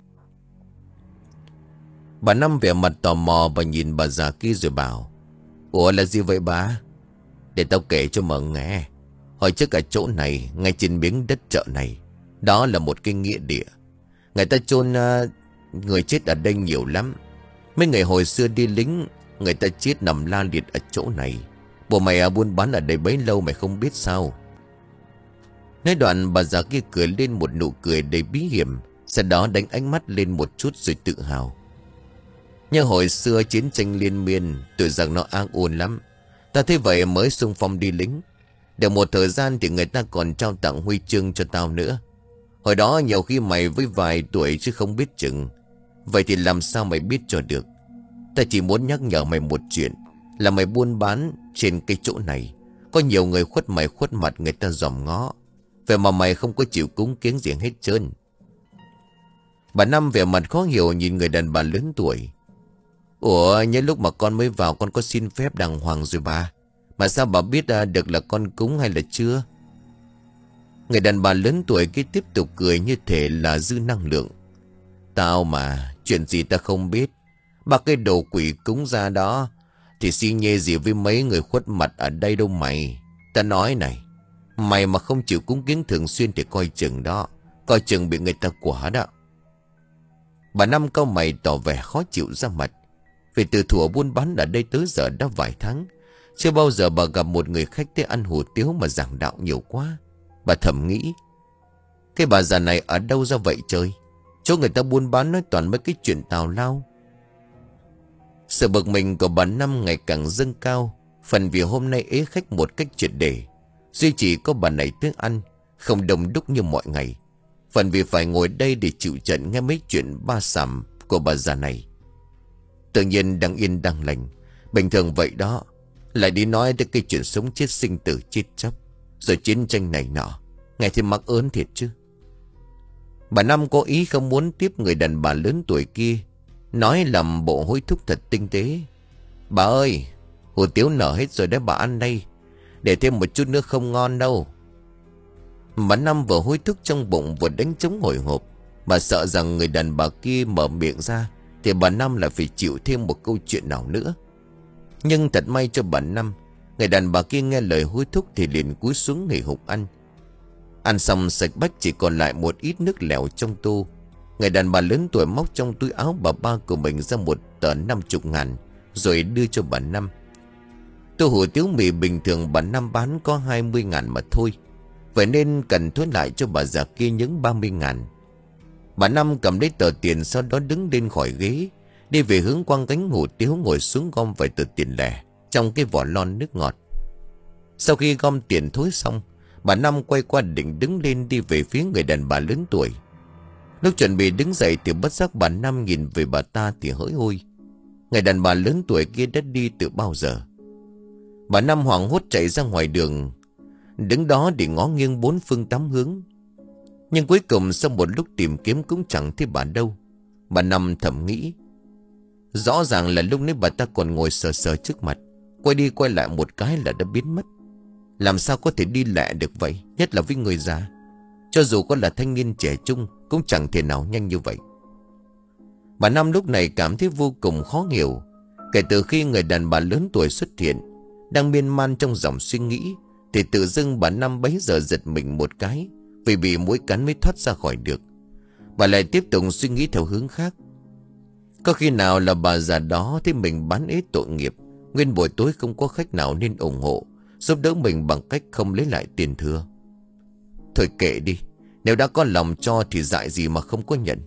Bà Năm vẻ mặt tò mò và nhìn bà già kia rồi bảo: Ủa là gì vậy bà? Để tao kể cho mà nghe. Hồi trước ở chỗ này, ngay trên miếng đất chợ này, đó là một cái nghĩa địa. Người ta chôn uh, người chết ở đây nhiều lắm. Mấy người hồi xưa đi lính, người ta chết nằm la liệt ở chỗ này. Bộ mày uh, buôn bán ở đây bấy lâu mày không biết sao? Nói đoạn bà già kia cười lên một nụ cười đầy bí hiểm, sau đó đánh ánh mắt lên một chút rồi tự hào: Nhưng hồi xưa chiến tranh liên miên, tụi giặc nó ác ôn lắm. Ta thấy vậy mới xung phong đi lính. Được một thời gian thì người ta còn trao tặng huy chương cho tao nữa. Hồi đó nhiều khi mày với vài tuổi chứ không biết chừng. Vậy thì làm sao mày biết cho được? Ta chỉ muốn nhắc nhở mày một chuyện, là mày buôn bán trên cái chỗ này, có nhiều người khuất mày khuất mặt người ta dòm ngó. Vậy mà mày không có chịu cúng kiếng gì hết trơn. Bà Năm vẻ mặt khó hiểu nhìn người đàn bà lớn tuổi. Ủa, những lúc mà con mới vào con có xin phép đàng hoàng rồi bà. Mà sao bà biết à, được là con cúng hay là chưa? Người đàn bà lớn tuổi kia tiếp tục cười như thể là dư năng lượng. Tao mà, chuyện gì ta không biết. Ba cái đồ quỷ cúng ra đó thì xi nhê gì với mấy người khuất mặt ở đây đâu mày. Ta nói này, mày mà không chịu cúng kiến thường xuyên thì coi chừng đó. Coi chừng bị người ta quả đó. Bà Năm cau mày tỏ vẻ khó chịu ra mặt. Vì từ thuở buôn bán ở đây tới giờ đã vài tháng, chưa bao giờ bà gặp một người khách tới ăn hủ tiếu mà giảng đạo nhiều quá. Bà thầm nghĩ, cái bà già này ở đâu ra vậy trời? Chỗ người ta buôn bán nói toàn mấy cái chuyện tào lao. Sự bực mình của bà Năm ngày càng dâng cao. Phần vì hôm nay ế khách một cách triệt để, duy chỉ có bà này tới ăn, không đông đúc như mọi ngày. Phần vì phải ngồi đây để chịu trận nghe mấy chuyện ba sàm của bà già này. Tự nhiên đang yên đang lành, bình thường vậy đó, lại đi nói tới cái chuyện sống chết sinh tử chết chóc, rồi chiến tranh này nọ, nghe thì mắc ớn thiệt chứ. Bà Năm có ý không muốn tiếp người đàn bà lớn tuổi kia, nói làm bộ hối thúc thật tinh tế. Bà ơi, hủ tiếu nở hết rồi đấy bà ăn đây, để thêm một chút nữa không ngon đâu. Bà Năm vừa hối thúc trong bụng vừa đánh trống hồi hộp. Bà sợ rằng người đàn bà kia mở miệng ra thì bà Năm lại phải chịu thêm một câu chuyện nào nữa. Nhưng thật may cho bà Năm, người đàn bà kia nghe lời hối thúc thì liền cúi xuống nghỉ hụp ăn. Ăn xong sạch bách chỉ còn lại một ít nước lèo trong tô. Người đàn bà lớn tuổi móc trong túi áo bà ba của mình ra một tờ năm chục ngàn rồi đưa cho bà Năm. Tô hủ tiếu mì bình thường bà Năm bán có hai mươi ngàn mà thôi, vậy nên cần thuế lại cho bà già kia những ba mươi ngàn. Bà Năm cầm lấy tờ tiền, sau đó đứng lên khỏi ghế, đi về hướng quang gánh hủ tiếu, ngồi xuống gom vài tờ tiền lẻ trong cái vỏ lon nước ngọt. Sau khi gom tiền thối xong, bà Năm quay qua định đứng lên đi về phía người đàn bà lớn tuổi. Lúc chuẩn bị đứng dậy thì bất giác bà Năm nhìn về bà ta thì hỡi ôi, người đàn bà lớn tuổi kia đã đi từ bao giờ. Bà Năm hoảng hốt chạy ra ngoài đường, đứng đó để ngó nghiêng bốn phương tám hướng. Nhưng cuối cùng sau một lúc tìm kiếm cũng chẳng thấy bà đâu. Bà Năm thầm nghĩ, rõ ràng là lúc nãy bà ta còn ngồi sờ sờ trước mặt, quay đi quay lại một cái là đã biến mất. Làm sao có thể đi lẹ được vậy, nhất là với người già. Cho dù có là thanh niên trẻ trung cũng chẳng thể nào nhanh như vậy. Bà Năm lúc này cảm thấy vô cùng khó hiểu. Kể từ khi người đàn bà lớn tuổi xuất hiện, đang miên man trong dòng suy nghĩ, thì tự dưng bà Năm bấy giờ giật mình một cái, vì bị mũi cắn mới thoát ra khỏi được. Bà lại tiếp tục suy nghĩ theo hướng khác. Có khi nào là bà già đó thấy mình bán ế tội nghiệp, nguyên buổi tối không có khách nào nên ủng hộ, giúp đỡ mình bằng cách không lấy lại tiền thừa. Thôi kệ đi, nếu đã có lòng cho thì dại gì mà không có nhận.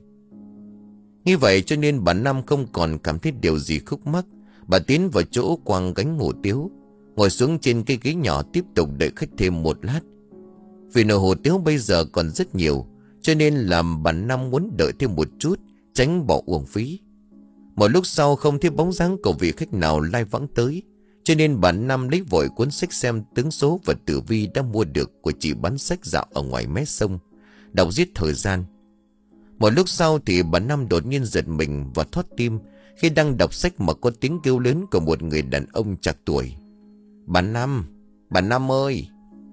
Như vậy cho nên bà Năm không còn cảm thấy điều gì khúc mắc. Bà tiến vào chỗ quàng gánh hủ tiếu, ngồi xuống trên cái ghế nhỏ tiếp tục đợi khách thêm một lát. Vì nồi hủ tiếu bây giờ còn rất nhiều, cho nên làm bà Năm muốn đợi thêm một chút, tránh bỏ uổng phí. Một lúc sau không thấy bóng dáng của vị khách nào lai vãng tới, cho nên bà Năm lấy vội cuốn sách xem tướng số và tử vi đã mua được của chị bán sách dạo ở ngoài mé sông, đọc giết thời gian. Một lúc sau thì bà Năm đột nhiên giật mình và thót tim khi đang đọc sách mà có tiếng kêu lớn của một người đàn ông trạc tuổi. Bà Năm, bà Năm ơi!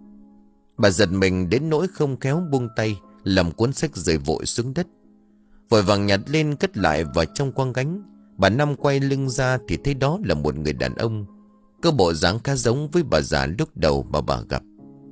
Bà giật mình đến nỗi không khéo buông tay, làm cuốn sách rơi vội xuống đất. Vội vàng nhặt lên cất lại vào trong quang gánh. Bà Năm quay lưng ra thì thấy đó là một người đàn ông, có bộ dáng khá giống với bà già lúc đầu mà bà gặp.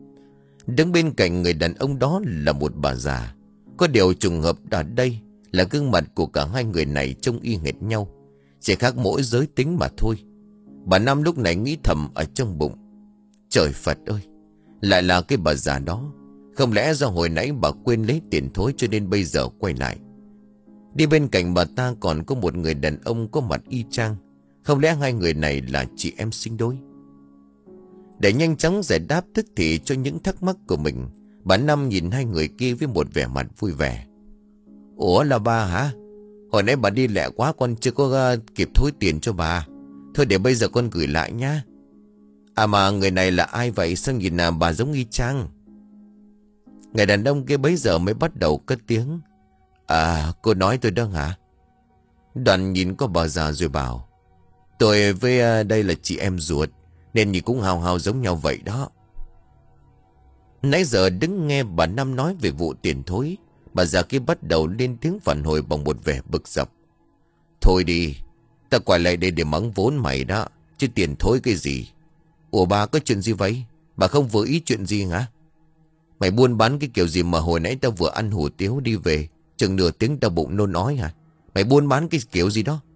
Đứng bên cạnh người đàn ông đó là một bà già. Có điều trùng hợp ở đây là gương mặt của cả hai người này trông y hệt nhau, chỉ khác mỗi giới tính mà thôi. Bà Năm lúc này nghĩ thầm ở trong bụng, trời Phật ơi, lại là cái bà già đó. Không lẽ do hồi nãy bà quên lấy tiền thối cho nên bây giờ quay lại. Đi bên cạnh bà ta còn có một người đàn ông có mặt y chang. Không lẽ hai người này là chị em sinh đôi? Để nhanh chóng giải đáp tức thì cho những thắc mắc của mình, bà Năm nhìn hai người kia với một vẻ mặt vui vẻ. Ủa là bà hả? Hồi nãy bà đi lẹ quá, con chưa có uh, kịp thối tiền cho bà. Thôi để bây giờ con gửi lại nhá. À mà người này là ai vậy? Sao nhìn nào bà giống y chang? Người đàn ông kia bấy giờ mới bắt đầu cất tiếng. À, cô nói tôi đó hả? Đoàn nhìn có bà già rồi bảo, tôi với uh, đây là chị em ruột, nên nhìn cũng hào hào giống nhau vậy đó. Nãy giờ đứng nghe bà Năm nói về vụ tiền thối, bà già kia bắt đầu lên tiếng phản hồi bằng một vẻ bực dọc. Thôi đi, ta quay lại đây để mắng vốn mày đó, chứ tiền thối cái gì? Ủa bà có chuyện gì vậy? Bà không vừa ý chuyện gì hả? Mày buôn bán cái kiểu gì mà hồi nãy tao vừa ăn hủ tiếu đi về, chừng nửa tiếng tao bụng nôn ói hả? Mày buôn bán cái kiểu gì đó?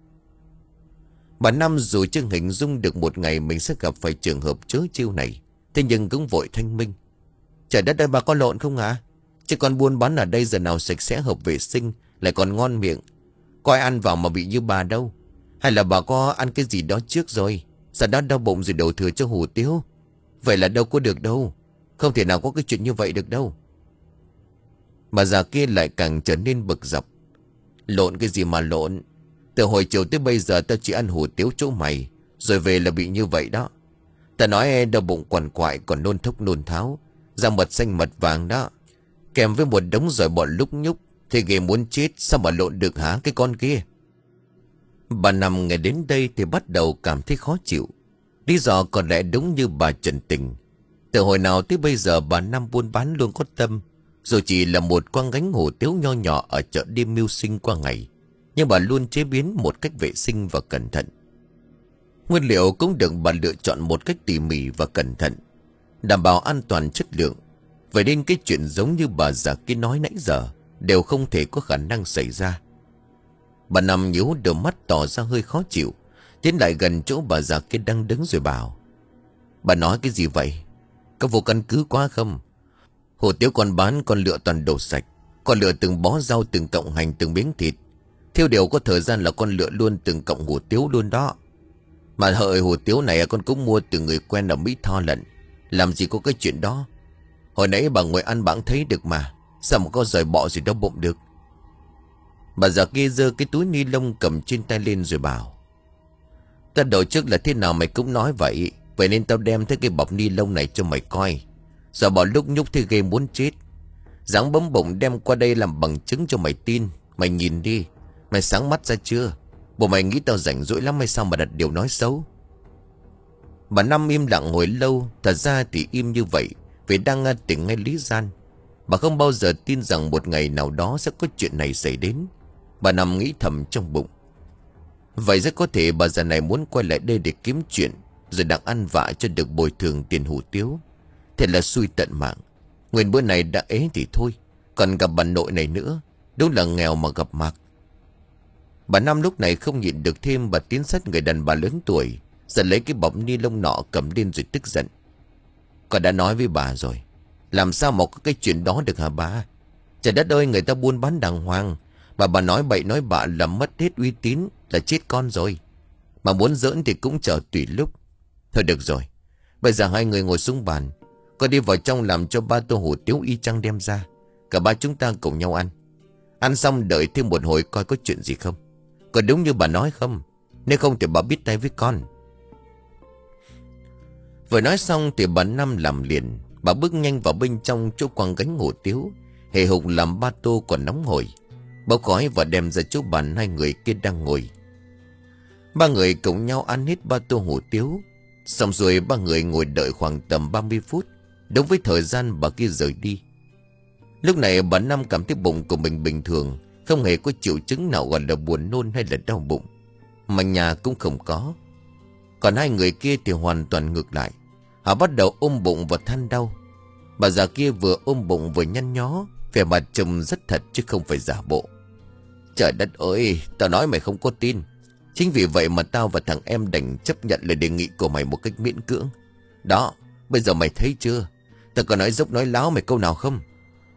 Bà Năm dù chưa hình dung được một ngày mình sẽ gặp phải trường hợp chớ chiêu này, thế nhưng cũng vội thanh minh. Trời đất ơi, bà có lộn không hả? Chứ con buôn bán ở đây giờ nào sạch sẽ hợp vệ sinh, lại còn ngon miệng. Có ai ăn vào mà bị như bà đâu. Hay là bà có ăn cái gì đó trước rồi, sau đó đau bụng rồi đổ thừa cho hủ tiếu. Vậy là đâu có được đâu. Không thể nào có cái chuyện như vậy được đâu. Bà già kia lại càng trở nên bực dọc. Lộn cái gì mà lộn? Từ hồi chiều tới bây giờ tao chỉ ăn hủ tiếu chỗ mày, rồi về là bị như vậy đó. Ta nói đau bụng quằn quại, còn nôn thốc nôn tháo, da mật xanh mật vàng đó, kèm với một đống rồi bọn lúc nhúc. Thì ghê muốn chết, sao mà lộn được hả cái con kia? Bà Năm nghe đến đây thì bắt đầu cảm thấy khó chịu. Lý do có lẽ đúng như bà Trần Tình. Từ hồi nào tới bây giờ bà Năm buôn bán luôn có tâm. Dù chỉ là một con gánh hủ tiếu nho nhỏ ở chợ đêm mưu sinh qua ngày, nhưng bà luôn chế biến một cách vệ sinh và cẩn thận. Nguyên liệu cũng được bà lựa chọn một cách tỉ mỉ và cẩn thận, đảm bảo an toàn chất lượng. Vậy nên cái chuyện giống như bà già kia nói nãy giờ đều không thể có khả năng xảy ra. Bà Năm nhíu đôi mắt tỏ ra hơi khó chịu, tiến lại gần chỗ bà già kia đang đứng rồi bảo: Bà nói cái gì vậy? Có vô căn cứ quá không? Hủ tiếu con bán con lựa toàn đồ sạch. Con lựa từng bó rau, từng cọng hành, từng miếng thịt. Thiêu đều có thời gian là con lựa luôn từng cọng hủ tiếu luôn đó. Mà hợi hủ tiếu này con cũng mua từ người quen ở Mỹ Tho lận. Làm gì có cái chuyện đó. Hồi nãy bà ngồi ăn bạn thấy được mà. Sao mà có rời bọ gì đâu bụng được. Bà già kia giơ cái túi ni lông cầm trên tay lên rồi bảo: Ta đầu trước là thế nào mày cũng nói vậy. Vậy nên tao đem thấy cái bọc ni lông này cho mày coi. Giờ bỏ lúc nhúc thì ghê muốn chết. Dáng bấm bụng đem qua đây làm bằng chứng cho mày tin. Mày nhìn đi. Mày sáng mắt ra chưa? Bộ mày nghĩ tao rảnh rỗi lắm hay sao mà đặt điều nói xấu? Bà Năm im lặng hồi lâu. Thật ra thì im như vậy vì đang tỉnh ngay lý gian. Bà không bao giờ tin rằng một ngày nào đó sẽ có chuyện này xảy đến. Bà Năm nghĩ thầm trong bụng: Vậy rất có thể bà già này muốn quay lại đây để kiếm chuyện, rồi đang ăn vạ cho được bồi thường tiền hủ tiếu. Thật là xui tận mạng. Nguyên bữa này đã ế thì thôi, còn gặp bà nội này nữa, đúng là nghèo mà gặp mạc. Bà Năm lúc này không nhịn được thêm. Bà tiến sát người đàn bà lớn tuổi, giật lấy cái bọc ni lông nọ cầm lên rồi tức giận: Con đã nói với bà rồi, làm sao mà có cái chuyện đó được hả bà? Trời đất ơi, người ta buôn bán đàng hoàng, bà bà nói bậy nói bạ là mất hết uy tín, là chết con rồi. Mà muốn giỡn thì cũng chờ tùy lúc. Thôi được rồi, bây giờ hai người ngồi xuống bàn. Con đi vào trong làm cho ba tô hủ tiếu y chang đem ra. Cả ba chúng ta cùng nhau ăn. Ăn xong đợi thêm một hồi coi có chuyện gì không. Còn đúng như bà nói không? Nếu không thì bà biết tay với con. Vừa nói xong thì bà Năm làm liền. Bà bước nhanh vào bên trong chỗ quăng gánh hủ tiếu, hề hục làm ba tô còn nóng hổi, bốc khói và đem ra chỗ bàn hai người kia đang ngồi. Ba người cùng nhau ăn hết ba tô hủ tiếu. Xong rồi ba người ngồi đợi khoảng tầm ba mươi phút, đúng với thời gian bà kia rời đi. Lúc này bà Năm cảm thấy bụng của mình bình thường, không hề có triệu chứng nào gọi là buồn nôn hay là đau bụng. Mà nhà cũng không có. Còn hai người kia thì hoàn toàn ngược lại. Họ bắt đầu ôm bụng và than đau. Bà già kia vừa ôm bụng vừa nhăn nhó, vẻ mặt trông rất thật chứ không phải giả bộ. Trời đất ơi, tao nói mày không có tin. Chính vì vậy mà tao và thằng em đành chấp nhận lời đề nghị của mày một cách miễn cưỡng. Đó, bây giờ mày thấy chưa? Tao có nói dốc nói láo mày câu nào không?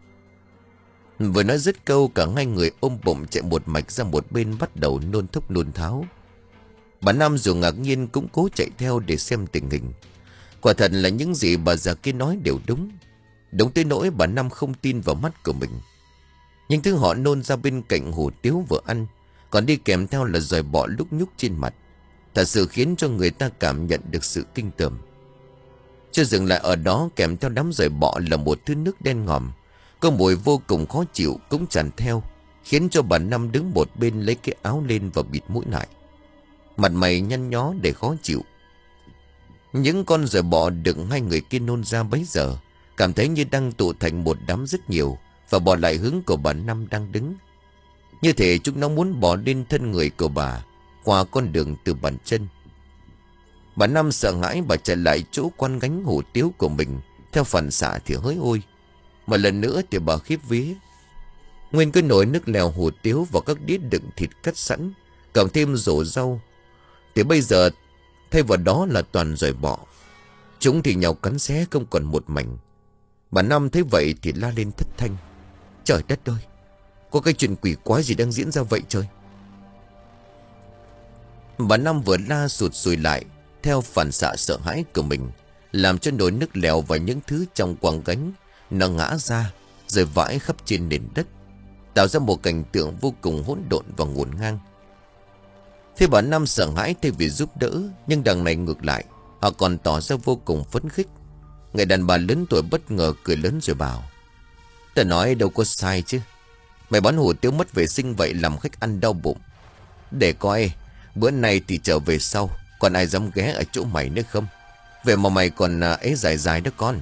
Vừa nói dứt câu, cả hai người ôm bụng chạy một mạch ra một bên, bắt đầu nôn thốc nôn tháo. Bà Năm dù ngạc nhiên cũng cố chạy theo để xem tình hình. Quả thật là những gì bà già kia nói đều đúng. Đúng tới nỗi bà Năm không tin vào mắt của mình. Nhưng thứ họ nôn ra bên cạnh hủ tiếu vừa ăn, còn đi kèm theo là giòi bọ lúc nhúc trên mặt, thật sự khiến cho người ta cảm nhận được sự kinh tởm. Chưa dừng lại ở đó, kèm theo đám giòi bọ là một thứ nước đen ngòm, có mùi vô cùng khó chịu cũng tràn theo, khiến cho bà Năm đứng một bên lấy cái áo lên và bịt mũi lại. Mặt mày nhăn nhó để khó chịu. Những con giòi bọ được hai người kia nôn ra bấy giờ cảm thấy như đang tụ thành một đám rất nhiều, và bò lại hướng của bà Năm đang đứng. Như thể chúng nó muốn bò lên thân người của bà, qua con đường từ bàn chân. Bà Năm sợ hãi, bà chạy lại chỗ quan gánh hủ tiếu của mình. Theo phản xạ thì hỡi ôi, một lần nữa thì bà khiếp vía. Nguyên cái nồi nước lèo hủ tiếu và các đĩa đựng thịt cắt sẵn, cộng thêm rổ rau, thì bây giờ thay vào đó là toàn giòi bọ. Chúng thì nhào cắn xé không còn một mảnh. Bà Năm thấy vậy thì la lên thất thanh: Trời đất ơi, có cái chuyện quỷ quái gì đang diễn ra vậy trời? Bà Năm vừa la sụt sùi lại theo phản xạ sợ hãi của mình, làm cho nồi nước lèo và những thứ trong quàng gánh nó ngã ra rồi vãi khắp trên nền đất, tạo ra một cảnh tượng vô cùng hỗn độn và ngổn ngang. Thế bà Năm sợ hãi thay vì giúp đỡ, nhưng đằng này ngược lại, họ còn tỏ ra vô cùng phấn khích. Người đàn bà lớn tuổi bất ngờ cười lớn rồi bảo: Ta nói đâu có sai chứ. Mày bán hủ tiếu mất vệ sinh vậy làm khách ăn đau bụng. Để coi, bữa nay thì trở về sau còn ai dám ghé ở chỗ mày nữa không? Vậy mà mày còn à, ấy dài dài đó con.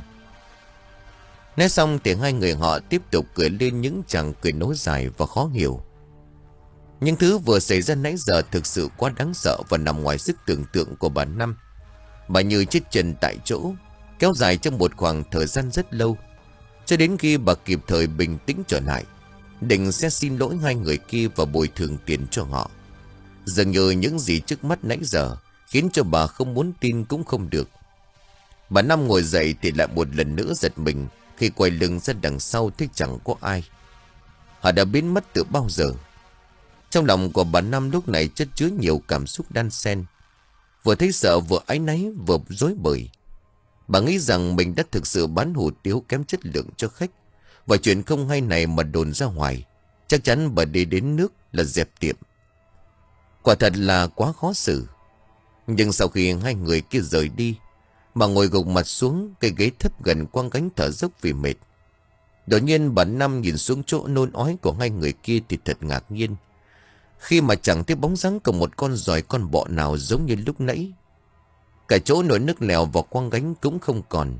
Nói xong thì hai người họ tiếp tục cười lên những chàng cười nối dài và khó hiểu. Những thứ vừa xảy ra nãy giờ thực sự quá đáng sợ và nằm ngoài sức tưởng tượng của bà Năm. Bà như chết chân tại chỗ, kéo dài trong một khoảng thời gian rất lâu, cho đến khi bà kịp thời bình tĩnh trở lại, định sẽ xin lỗi hai người kia và bồi thường tiền cho họ. Dường như những gì trước mắt nãy giờ khiến cho bà không muốn tin cũng không được. Bà Năm ngồi dậy thì lại một lần nữa giật mình khi quay lưng ra đằng sau thấy chẳng có ai. Họ đã biến mất từ bao giờ. Trong lòng của bà Năm lúc này chất chứa nhiều cảm xúc đan xen, vừa thấy sợ vừa áy náy vừa rối bời. Bà nghĩ rằng mình đã thực sự bán hủ tiếu kém chất lượng cho khách, và chuyện không hay này mà đồn ra ngoài, chắc chắn bà đi đến nước là dẹp tiệm. Quả thật là quá khó xử. Nhưng sau khi hai người kia rời đi, bà ngồi gục mặt xuống cây ghế thấp gần quăng gánh thở dốc vì mệt. Đột nhiên bà Năm nhìn xuống chỗ nôn ói của hai người kia thì thật ngạc nhiên, khi mà chẳng thấy bóng dáng của một con giòi con bọ nào giống như lúc nãy. Cả chỗ nồi nước lèo và quăng gánh cũng không còn.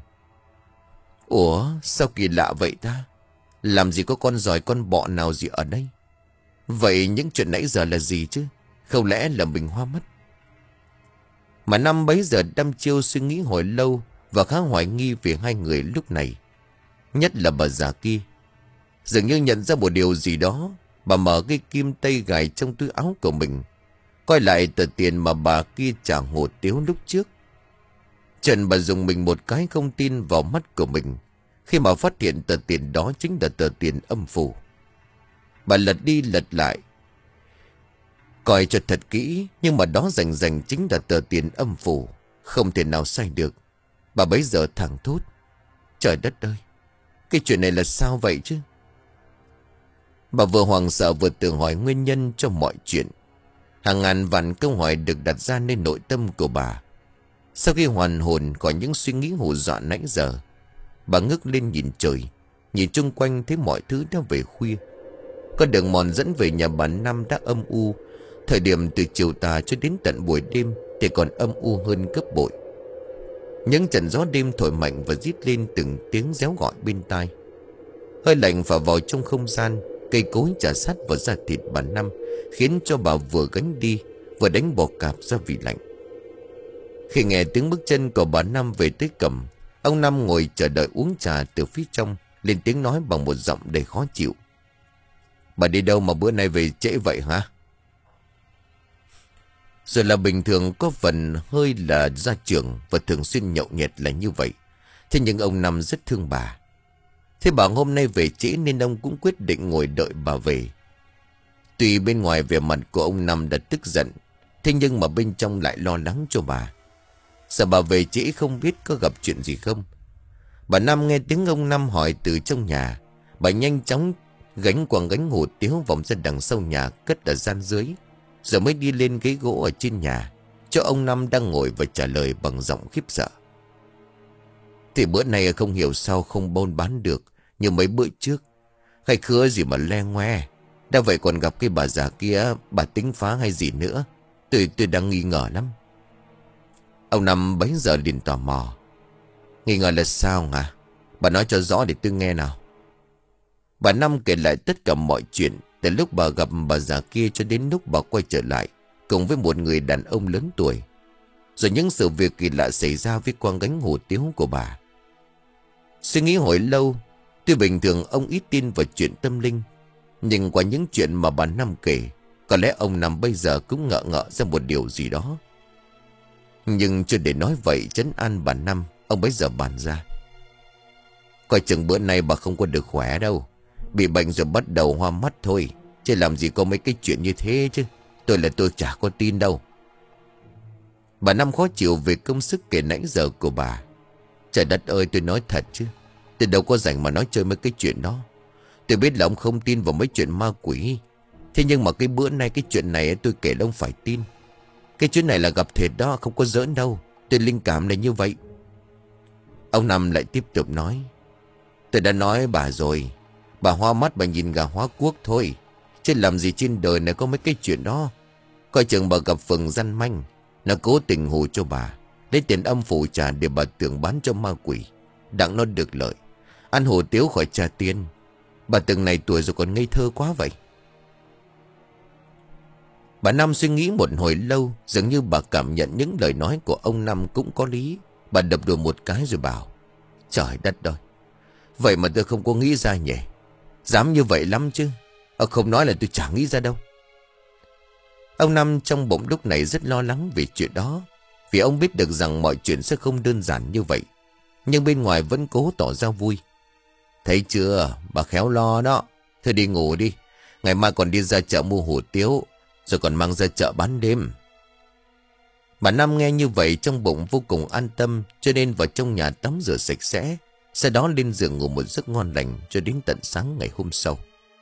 Ủa, sao kỳ lạ vậy ta? Làm gì có con giòi con bọ nào gì ở đây? Vậy những chuyện nãy giờ là gì chứ? Không lẽ là mình hoa mắt? Mà Năm bấy giờ đăm chiêu suy nghĩ hồi lâu và khá hoài nghi về hai người lúc này, nhất là bà già kia. Dường như nhận ra một điều gì đó, bà mở cái kim tay gài trong túi áo của mình, coi lại tờ tiền mà bà kia trả hủ tiếu lúc trước. Trần bà dùng mình một cái không tin vào mắt của mình khi mà phát hiện tờ tiền đó chính là tờ tiền âm phủ. Bà lật đi lật lại, coi cho thật kỹ, nhưng mà đó rành rành chính là tờ tiền âm phủ, không thể nào sai được. Bà bấy giờ thẳng thốt: trời đất ơi, cái chuyện này là sao vậy chứ? Bà vừa hoảng sợ vừa tự hỏi nguyên nhân cho mọi chuyện. Hàng ngàn vạn câu hỏi được đặt ra nên nội tâm của bà. Sau khi hoàn hồn khỏi những suy nghĩ hù dọa nãy giờ, bà ngước lên nhìn trời, nhìn chung quanh thấy mọi thứ đã về khuya. Con đường mòn dẫn về nhà bà Năm đã âm u. Thời điểm từ chiều tà cho đến tận buổi đêm thì còn âm u hơn gấp bội. Những trận gió đêm thổi mạnh và rít lên từng tiếng réo gọi bên tai. Hơi lạnh phả vào trong không gian, cây cối chà sát vào da thịt bà Năm, khiến cho bà vừa gánh đi vừa đánh bò cạp ra vì lạnh. Khi nghe tiếng bước chân của bà Năm về tới cầm, ông Năm ngồi chờ đợi uống trà từ phía trong, lên tiếng nói bằng một giọng đầy khó chịu: bà đi đâu mà bữa nay về trễ vậy hả? Rồi là bình thường có phần hơi là gia trưởng và thường xuyên nhậu nhẹt là như vậy. Thế nhưng ông Năm rất thương bà. Thế bà hôm nay về trễ nên ông cũng quyết định ngồi đợi bà về. Tuy bên ngoài vẻ mặt của ông Năm đã tức giận, thế nhưng mà bên trong lại lo lắng cho bà. Sợ bà về trễ không biết có gặp chuyện gì không. Bà Năm nghe tiếng ông Năm hỏi từ trong nhà, bà nhanh chóng gánh quàng gánh hủ tiếu vòng ra đằng sau nhà cất ở gian dưới, rồi mới đi lên ghế gỗ ở trên nhà cho ông Năm đang ngồi và trả lời bằng giọng khiếp sợ: thì bữa nay không hiểu sao không bôn bán được như mấy bữa trước. Khách khứa gì mà le ngoe. Đã vậy còn gặp cái bà già kia, bà tính phá hay gì nữa. Tôi tôi đang nghi ngờ lắm. Ông Năm bấy giờ liền tò mò: nghi ngờ là sao hả? Bà nói cho rõ để tôi nghe nào. Bà Năm kể lại tất cả mọi chuyện, từ lúc bà gặp bà già kia cho đến lúc bà quay trở lại cùng với một người đàn ông lớn tuổi, rồi những sự việc kỳ lạ xảy ra với quang gánh hủ tiếu của bà. Suy nghĩ hồi lâu, tuy bình thường ông ít tin vào chuyện tâm linh, nhưng qua những chuyện mà bà Năm kể, có lẽ ông Năm bây giờ cũng ngỡ ngợ ra một điều gì đó. Nhưng chưa để nói vậy trấn an bà Năm, ông bây giờ bàn ra: coi chừng bữa nay bà không có được khỏe đâu. Bị bệnh rồi bắt đầu hoa mắt thôi, chứ làm gì có mấy cái chuyện như thế chứ. Tôi là tôi chả có tin đâu. Bà Năm khó chịu về công sức kể nãy giờ của bà. Trời đất ơi, tôi nói thật chứ, tôi đâu có rảnh mà nói chơi mấy cái chuyện đó. Tôi biết là ông không tin vào mấy chuyện ma quỷ, thế nhưng mà cái bữa nay cái chuyện này tôi kể là ông phải tin. Cái chuyện này là gặp thiệt đó, không có giỡn đâu. Tôi linh cảm là như vậy. Ông Năm lại tiếp tục nói: tôi đã nói bà rồi, bà hoa mắt bà nhìn gà hóa quốc thôi, chứ làm gì trên đời này có mấy cái chuyện đó. Coi chừng bà gặp Phường gian manh, nó cố tình hù cho bà, lấy tiền âm phủ trả để bà Tường bán cho ma quỷ. Đặng nó được lợi. Ăn hủ tiếu khỏi trả tiền. Bà Tường này tuổi rồi còn ngây thơ quá vậy. Bà Năm suy nghĩ một hồi lâu. Dường như bà cảm nhận những lời nói của ông Năm cũng có lý. Bà đập đùa một cái rồi bảo: Trời đất ơi, vậy mà tôi không có nghĩ ra nhỉ. Dám như vậy lắm chứ. Ờ, không nói là tôi chả nghĩ ra đâu. Ông Năm trong bụng lúc này rất lo lắng về chuyện đó. Vì ông biết được rằng mọi chuyện sẽ không đơn giản như vậy. Nhưng bên ngoài vẫn cố tỏ ra vui. Thấy chưa, bà khéo lo đó. Thôi đi ngủ đi. Ngày mai còn đi ra chợ mua hủ tiếu, rồi còn mang ra chợ bán đêm. Bà Năm nghe như vậy trong bụng vô cùng an tâm. Cho nên vào trong nhà tắm rửa sạch sẽ. Sau đó lên giường ngủ một giấc ngon lành cho đến tận sáng ngày hôm sau.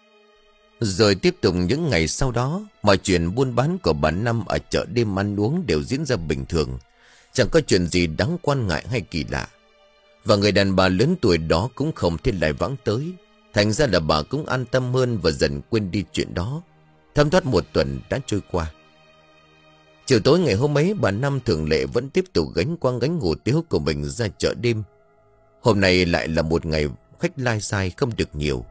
Rồi tiếp tục những ngày sau đó, mọi chuyện buôn bán của bà Năm ở chợ đêm ăn uống đều diễn ra bình thường. Chẳng có chuyện gì đáng quan ngại hay kỳ lạ. Và người đàn bà lớn tuổi đó cũng không thêm lại vắng tới. Thành ra là bà cũng an tâm hơn và dần quên đi chuyện đó. Thấm thoát một tuần đã trôi qua. Chiều tối ngày hôm ấy, bà Năm thường lệ vẫn tiếp tục gánh quang gánh hủ tiếu của mình ra chợ đêm. Hôm nay lại là một ngày khách lai sai không được nhiều.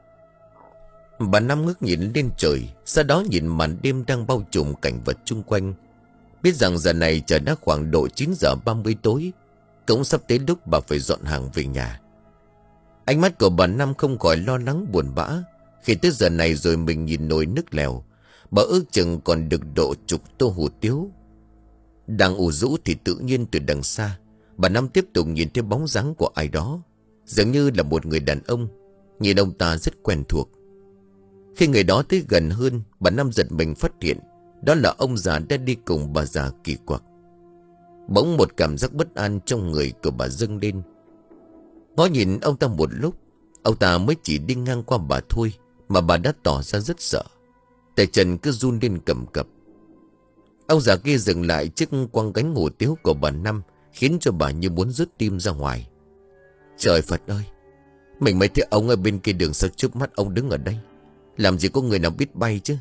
Bà Năm ngước nhìn lên trời, sau đó nhìn màn đêm đang bao trùm cảnh vật chung quanh. Biết rằng giờ này trời đã khoảng độ chín giờ ba mươi tối, cũng sắp tới lúc bà phải dọn hàng về nhà. Ánh mắt của bà Năm không khỏi lo lắng buồn bã. Khi tới giờ này rồi mình nhìn nồi nước lèo, bà ước chừng còn được độ chục tô hủ tiếu. Đang ủ rũ thì tự nhiên từ đằng xa, bà Năm tiếp tục nhìn thấy bóng dáng của ai đó, dường như là một người đàn ông. Nhìn ông ta rất quen thuộc. Khi người đó tới gần hơn, bà Năm giật mình phát hiện đó là ông già đã đi cùng bà già kỳ quặc. Bỗng một cảm giác bất an trong người của bà dâng lên. Ngó nhìn ông ta một lúc, ông ta mới chỉ đi ngang qua bà thôi mà bà đã tỏ ra rất sợ. Tay chân cứ run lên cầm cập. Ông già kia dừng lại trước quăng gánh hủ tiếu của bà Năm, khiến cho bà như muốn rút tim ra ngoài. Trời Phật ơi, mình mới thấy ông ở bên kia đường, sao trước mắt ông đứng ở đây? Làm gì có người nào biết bay chứ?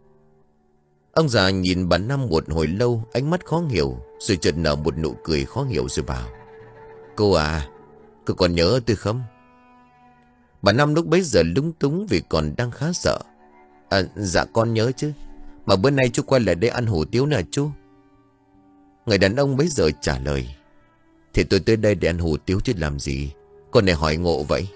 Ông già nhìn bà Năm một hồi lâu, ánh mắt khó hiểu, rồi chợt nở một nụ cười khó hiểu rồi bảo: Cô à, cô còn nhớ tôi không? Bà Năm lúc bấy giờ lúng túng vì còn đang khá sợ. À, dạ con nhớ chứ. Mà bữa nay chú quay lại đây ăn hủ tiếu nè chú. Người đàn ông bấy giờ trả lời: Thì tôi tới đây để ăn hủ tiếu chứ làm gì. Con này hỏi ngộ vậy.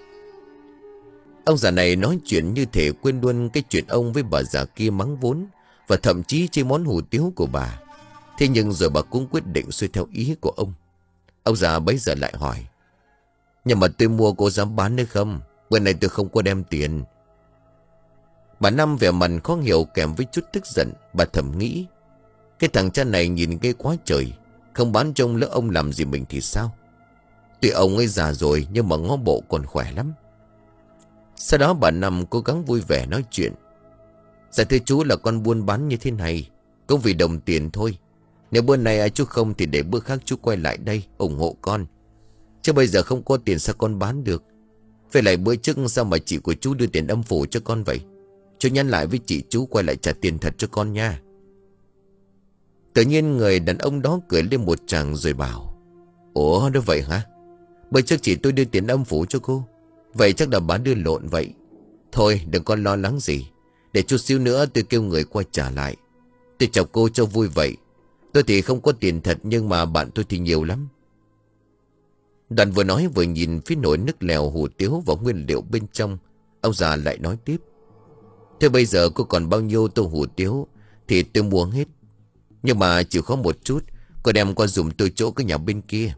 Ông già này nói chuyện như thể quên luôn cái chuyện ông với bà già kia mắng vốn, và thậm chí chỉ món hủ tiếu của bà. Thế nhưng rồi bà cũng quyết định xuôi theo ý của ông. Ông già bấy giờ lại hỏi: Nhưng mà tôi mua cô dám bán đấy không? Bữa nay tôi không có đem tiền. Bà Năm vẻ mặt khó hiểu kèm với chút tức giận. Bà thầm nghĩ: Cái thằng cha này nhìn ghê quá trời. Không bán trông lỡ ông làm gì mình thì sao? Tuy ông ấy già rồi nhưng mà ngó bộ còn khỏe lắm. Sau đó bà Năm cố gắng vui vẻ nói chuyện: Dạ thưa chú, là con buôn bán như thế này cũng vì đồng tiền thôi. Nếu bữa nay ai chú không thì để bữa khác chú quay lại đây ủng hộ con. Chứ bây giờ không có tiền sao con bán được? Vậy lại bữa trước sao mà chị của chú đưa tiền âm phủ cho con vậy? Chú nhắn lại với chị chú quay lại trả tiền thật cho con nha. Tự nhiên người đàn ông đó cười lên một tràng rồi bảo: Ủa đâu vậy hả? Bữa trước chị tôi đưa tiền âm phủ cho cô. Vậy chắc là bà đưa lộn vậy. Thôi đừng con lo lắng gì. Để chút xíu nữa tôi kêu người qua trả lại. Tôi chào cô cho vui vậy. Tôi thì không có tiền thật, nhưng mà bạn tôi thì nhiều lắm. Đoàn vừa nói vừa nhìn phía nồi nước lèo, hủ tiếu và nguyên liệu bên trong. Ông già lại nói tiếp: Thế bây giờ cô còn bao nhiêu tô hủ tiếu thì tôi mua hết. Nhưng mà chịu khó một chút, cô đem qua dùng tôi chỗ cái nhà bên kia.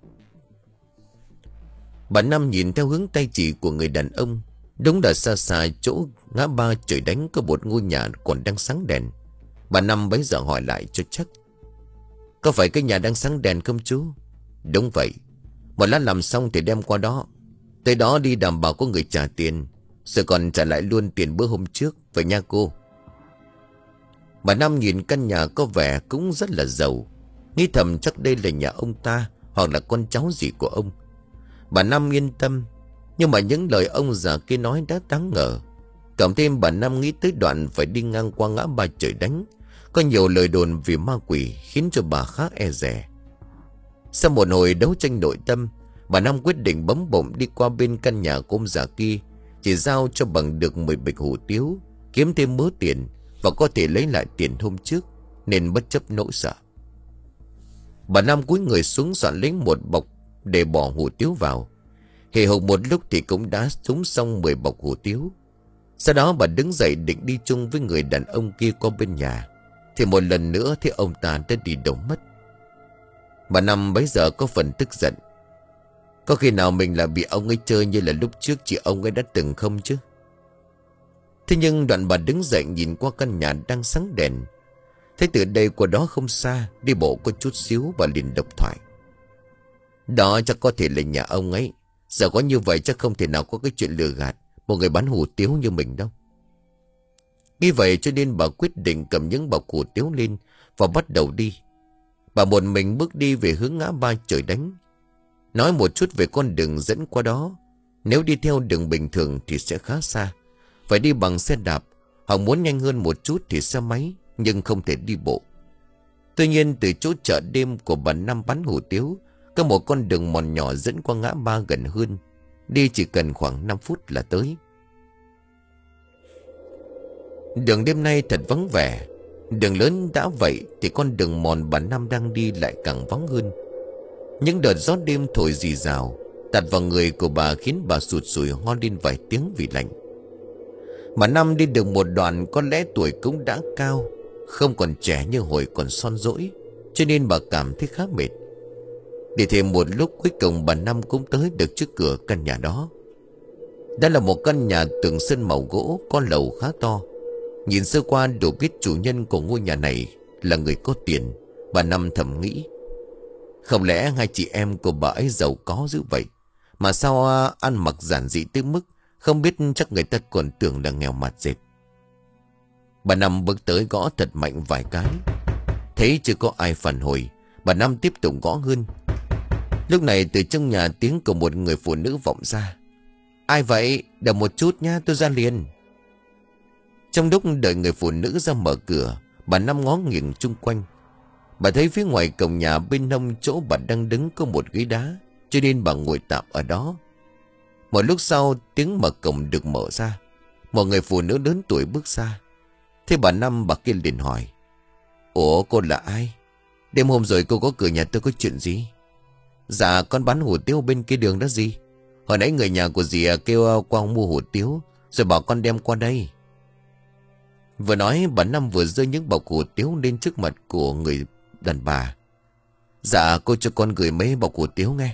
Bà Năm nhìn theo hướng tay chỉ của người đàn ông. Đúng là xa xa chỗ ngã ba trời đánh có một ngôi nhà còn đang sáng đèn. Bà Năm bấy giờ hỏi lại cho chắc: Có phải cái nhà đang sáng đèn không chú? Đúng vậy. Một lát làm xong thì đem qua đó. Tới đó đi đảm bảo có người trả tiền, rồi còn trả lại luôn tiền bữa hôm trước. Vậy nha cô. Bà Năm nhìn căn nhà có vẻ cũng rất là giàu, nghĩ thầm chắc đây là nhà ông ta hoặc là con cháu gì của ông. Bà Năm yên tâm. Nhưng mà những lời ông già kia nói đã đáng ngờ. Cộng thêm bà Năm nghĩ tới đoạn phải đi ngang qua ngã ba trời đánh, có nhiều lời đồn vì ma quỷ, khiến cho bà khá e dè. Sau một hồi đấu tranh nội tâm, bà Năm quyết định bấm bụng đi qua bên căn nhà của ông già kia, chỉ giao cho bằng được mười bịch hủ tiếu, kiếm thêm mớ tiền và có thể lấy lại tiền hôm trước, nên bất chấp nỗi sợ. Bà Năm cúi người xuống soạn lấy một bọc để bỏ hủ tiếu vào. Hì hục một lúc thì cũng đã trúng xong mười bọc hủ tiếu. Sau đó bà đứng dậy định đi chung với người đàn ông kia qua bên nhà, thì một lần nữa thì ông ta đã đi đâu mất. Bà Năm bấy giờ có phần tức giận. Có khi nào mình là bị ông ấy chơi như là lúc trước chị ông ấy đã từng không chứ? Thế nhưng đoạn bà đứng dậy nhìn qua căn nhà đang sáng đèn, thấy từ đây qua đó không xa, đi bộ có chút xíu, bà liền độc thoại. Đó chắc có thể là nhà ông ấy. Giờ có như vậy chắc không thể nào có cái chuyện lừa gạt một người bán hủ tiếu như mình đâu. Vì vậy cho nên bà quyết định cầm những bọc hủ tiếu lên và bắt đầu đi. Bà một mình bước đi về hướng ngã ba Trời Đánh. Nói một chút về con đường dẫn qua đó. Nếu đi theo đường bình thường thì sẽ khá xa, phải đi bằng xe đạp, hoặc muốn nhanh hơn một chút thì xe máy, nhưng không thể đi bộ. Tuy nhiên từ chỗ chợ đêm của bà Năm bán hủ tiếu có một con đường mòn nhỏ dẫn qua ngã ba gần hơn. Đi chỉ cần khoảng năm phút là tới. Đường đêm nay thật vắng vẻ. Đường lớn đã vậy thì con đường mòn bà Năm đang đi lại càng vắng hơn. Những đợt gió đêm thổi rì rào tạt vào người của bà khiến bà sụt sùi ho lên vài tiếng vì lạnh. Bà Năm đi được một đoạn, có lẽ tuổi cũng đã cao, không còn trẻ như hồi còn son dỗi, cho nên bà cảm thấy khá mệt. Đi thêm một lúc, cuối cùng bà Năm cũng tới được trước cửa căn nhà đó. Đó là một căn nhà tường sơn màu gỗ, có lầu khá to. Nhìn sơ qua đủ biết chủ nhân của ngôi nhà này là người có tiền. Bà Năm thầm nghĩ, không lẽ hai chị em của bà ấy giàu có dữ vậy, mà sao ăn mặc giản dị tới mức không biết chắc người ta còn tưởng là nghèo mạt dệt. Bà Năm bước tới gõ thật mạnh vài cái. Thấy chưa có ai phản hồi, bà Năm tiếp tục gõ hơn. Lúc này từ trong nhà tiếng của một người phụ nữ vọng ra. Ai vậy? Đợi một chút nha, tôi ra liền. Trong lúc đợi người phụ nữ ra mở cửa, bà Năm ngó nghiêng chung quanh. Bà thấy phía ngoài cổng nhà bên hông chỗ bà đang đứng có một ghế đá, cho nên bà ngồi tạm ở đó. Một lúc sau tiếng mở cổng được mở ra. Một người phụ nữ lớn tuổi bước ra. Thế bà Năm, bà kia liền hỏi, ủa cô là ai? Đêm hôm rồi cô có cửa nhà tôi có chuyện gì? Dạ con bán hủ tiếu bên kia đường đó gì. Hồi nãy người nhà của dì kêu qua mua hủ tiếu, rồi bảo con đem qua đây. Vừa nói bà Năm vừa giơ những bọc hủ tiếu lên trước mặt của người đàn bà. Dạ cô cho con gửi mấy bọc hủ tiếu nghe.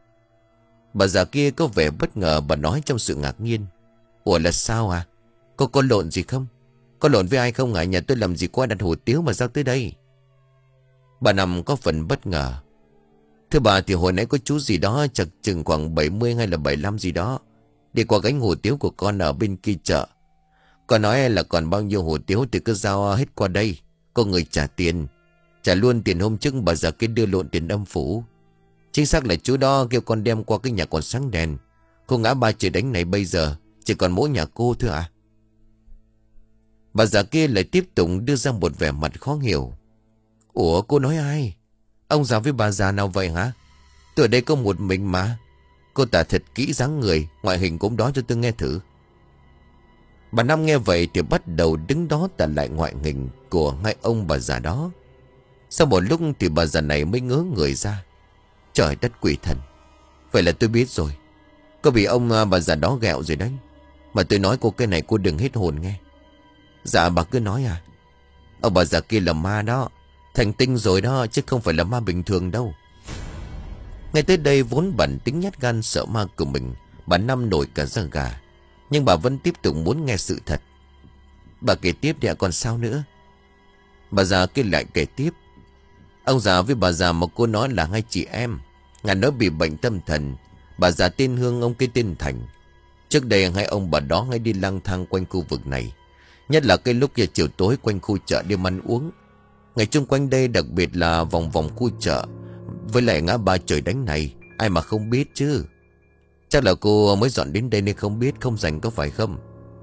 Bà già kia có vẻ bất ngờ, bà nói trong sự ngạc nhiên. Ủa là sao à? Cô có lộn gì không? Có lộn với ai không hả? Nhà tôi làm gì qua đặt hủ tiếu mà giao tới đây? Bà Năm có phần bất ngờ. Thưa bà thì hồi nãy có chú gì đó chặt chừng khoảng bảy mươi hay là bảy mươi lăm gì đó đi qua gánh hủ tiếu của con ở bên kia chợ. Con nói là còn bao nhiêu hủ tiếu thì cứ giao hết qua đây. Có người trả tiền. Trả luôn tiền hôm trước bà già kia đưa lộn tiền âm phủ. Chính xác là chú đó kêu con đem qua cái nhà còn sáng đèn. Cô ngã ba Trời Đánh này bây giờ chỉ còn mỗi nhà cô thôi à? Bà già kia lại tiếp tục đưa ra một vẻ mặt khó hiểu. Ủa cô nói ai? Ông già với bà già nào vậy hả? Tôi ở đây có một mình mà. Cô tả thật kỹ dáng người, ngoại hình cũng đó cho tôi nghe thử. Bà Năm nghe vậy thì bắt đầu đứng đó tả lại ngoại hình của hai ông bà già đó. Sau một lúc thì bà già này mới ngớ người ra. Trời đất quỷ thần, vậy là tôi biết rồi. Có bị ông bà già đó ghẹo rồi đấy. Mà tôi nói cô cái này cô đừng hết hồn nghe. Dạ bà cứ nói à. Ông bà già kia là ma đó, thành tinh rồi đó, chứ không phải là ma bình thường đâu. Ngay tới đây vốn bản tính nhát gan sợ ma của mình, bà Năm nổi cả da gà. Nhưng bà vẫn tiếp tục muốn nghe sự thật. Bà kể tiếp đi ạ, còn sao nữa? Bà già kia lại kể tiếp. Ông già với bà già mà cô nói là hai chị em. Ngài nói bị bệnh tâm thần. Bà già tên Hương, ông kia tên Thành. Trước đây hai ông bà đó hay đi lang thang quanh khu vực này, nhất là cái lúc chiều tối quanh khu chợ đi ăn uống. Ngày chung quanh đây, đặc biệt là vòng vòng khu chợ với lại ngã ba Trời Đánh này, ai mà không biết chứ. Chắc là cô mới dọn đến đây nên không biết, không rành có phải không?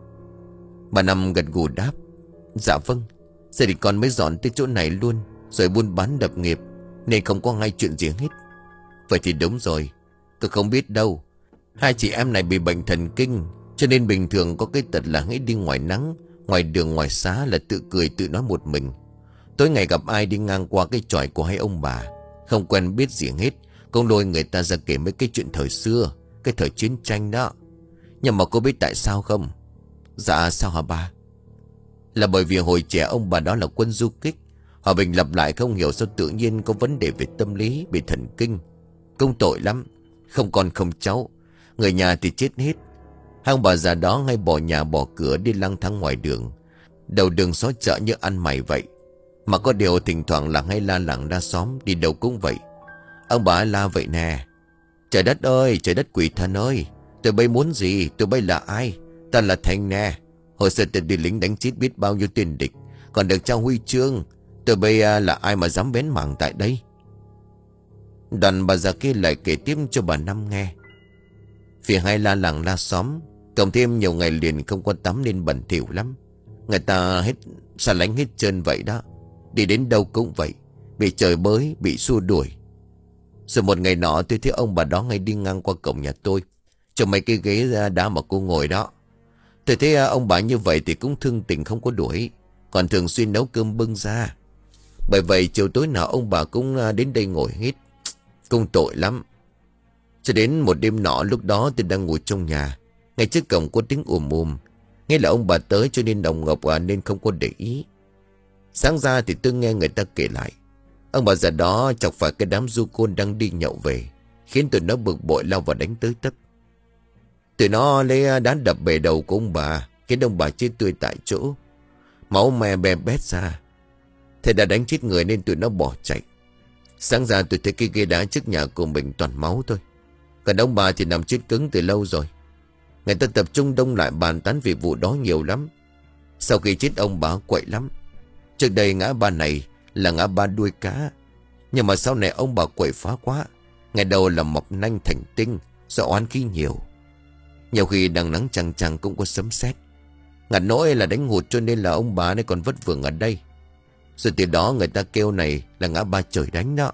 Bà Năm gật gù đáp. Dạ vâng, gia đình con mới dọn tới chỗ này luôn, rồi buôn bán đập nghiệp nên không có ngay chuyện gì hết. Vậy thì đúng rồi. Tôi không biết đâu. Hai chị em này bị bệnh thần kinh, cho nên bình thường có cái tật là hãy đi ngoài nắng, ngoài đường ngoài xá là tự cười tự nói một mình. Tối ngày gặp ai đi ngang qua cái chòi của hai ông bà, không quen biết gì hết, cũng lôi người ta ra kể mấy cái chuyện thời xưa, cái thời chiến tranh đó. Nhưng mà cô biết tại sao không? Dạ sao hả bà? Là bởi vì hồi trẻ ông bà đó là quân du kích. Hòa Bình lặp lại không hiểu sao tự nhiên có vấn đề về tâm lý, bị thần kinh. Công tội lắm. Không con không cháu. Người nhà thì chết hết. Hai ông bà già đó ngay bỏ nhà bỏ cửa đi lang thang ngoài đường, đầu đường xó chợ như ăn mày vậy. Mà có điều thỉnh thoảng là hay la làng ra xóm, đi đâu cũng vậy. Ông bà la vậy nè: trời đất ơi, trời đất quỷ thần ơi, tụi bay muốn gì, tụi bay là ai? Ta là Thành nè. Hồi xưa tôi đi lính đánh chết biết bao nhiêu tên địch, còn được trao huy chương. Tụi bay là ai mà dám bén mảng tại đây? Đoàn bà già kia lại kể tiếp cho bà Năm nghe. Vì hai la làng la xóm, cộng thêm nhiều ngày liền không có tắm nên bẩn thỉu lắm. Người ta hết xa lánh hết trơn vậy đó. Đi đến đâu cũng vậy, bị trời bới, bị xua đuổi. Rồi một ngày nọ tôi thấy ông bà đó ngay đi ngang qua cổng nhà tôi, trong mấy cái ghế đá mà cô ngồi đó. Tôi thấy ông bà như vậy thì cũng thương tình không có đuổi, còn thường xuyên nấu cơm bưng ra. Bởi vậy chiều tối nào ông bà cũng đến đây ngồi hết. Công tội lắm. Cho đến một đêm nọ, lúc đó tôi đang ngồi trong nhà, ngay trước cổng có tiếng ùm ùm. Nghe là ông bà tới cho nên đồng ngọc à, nên không có để ý. Sáng ra thì tôi nghe người ta kể lại, ông bà già đó chọc phải cái đám du côn đang đi nhậu về, khiến tụi nó bực bội lao vào đánh tới tấp. Tụi nó lấy đá đập bể đầu của ông bà, khiến ông bà chết tươi tại chỗ, máu me be bét ra. Thế đã đánh chết người nên tụi nó bỏ chạy. Sáng ra tôi thấy cái ghế đá trước nhà của mình toàn máu thôi, còn ông bà thì nằm chết cứng từ lâu rồi. Người ta tập trung đông lại bàn tán về vụ đó nhiều lắm. Sau khi chết ông bà quậy lắm. Trước đây ngã ba này là ngã ba đuôi cá, nhưng mà sau này ông bà quậy phá quá. Ngày đầu là mọc nanh thành tinh, do oán khí nhiều. Nhiều khi đang nắng chang chang cũng có sấm sét. Ngặt nỗi là đánh hụt cho nên là ông bà này còn vất vưởng ở đây. Rồi từ đó người ta kêu này là ngã ba trời đánh đó.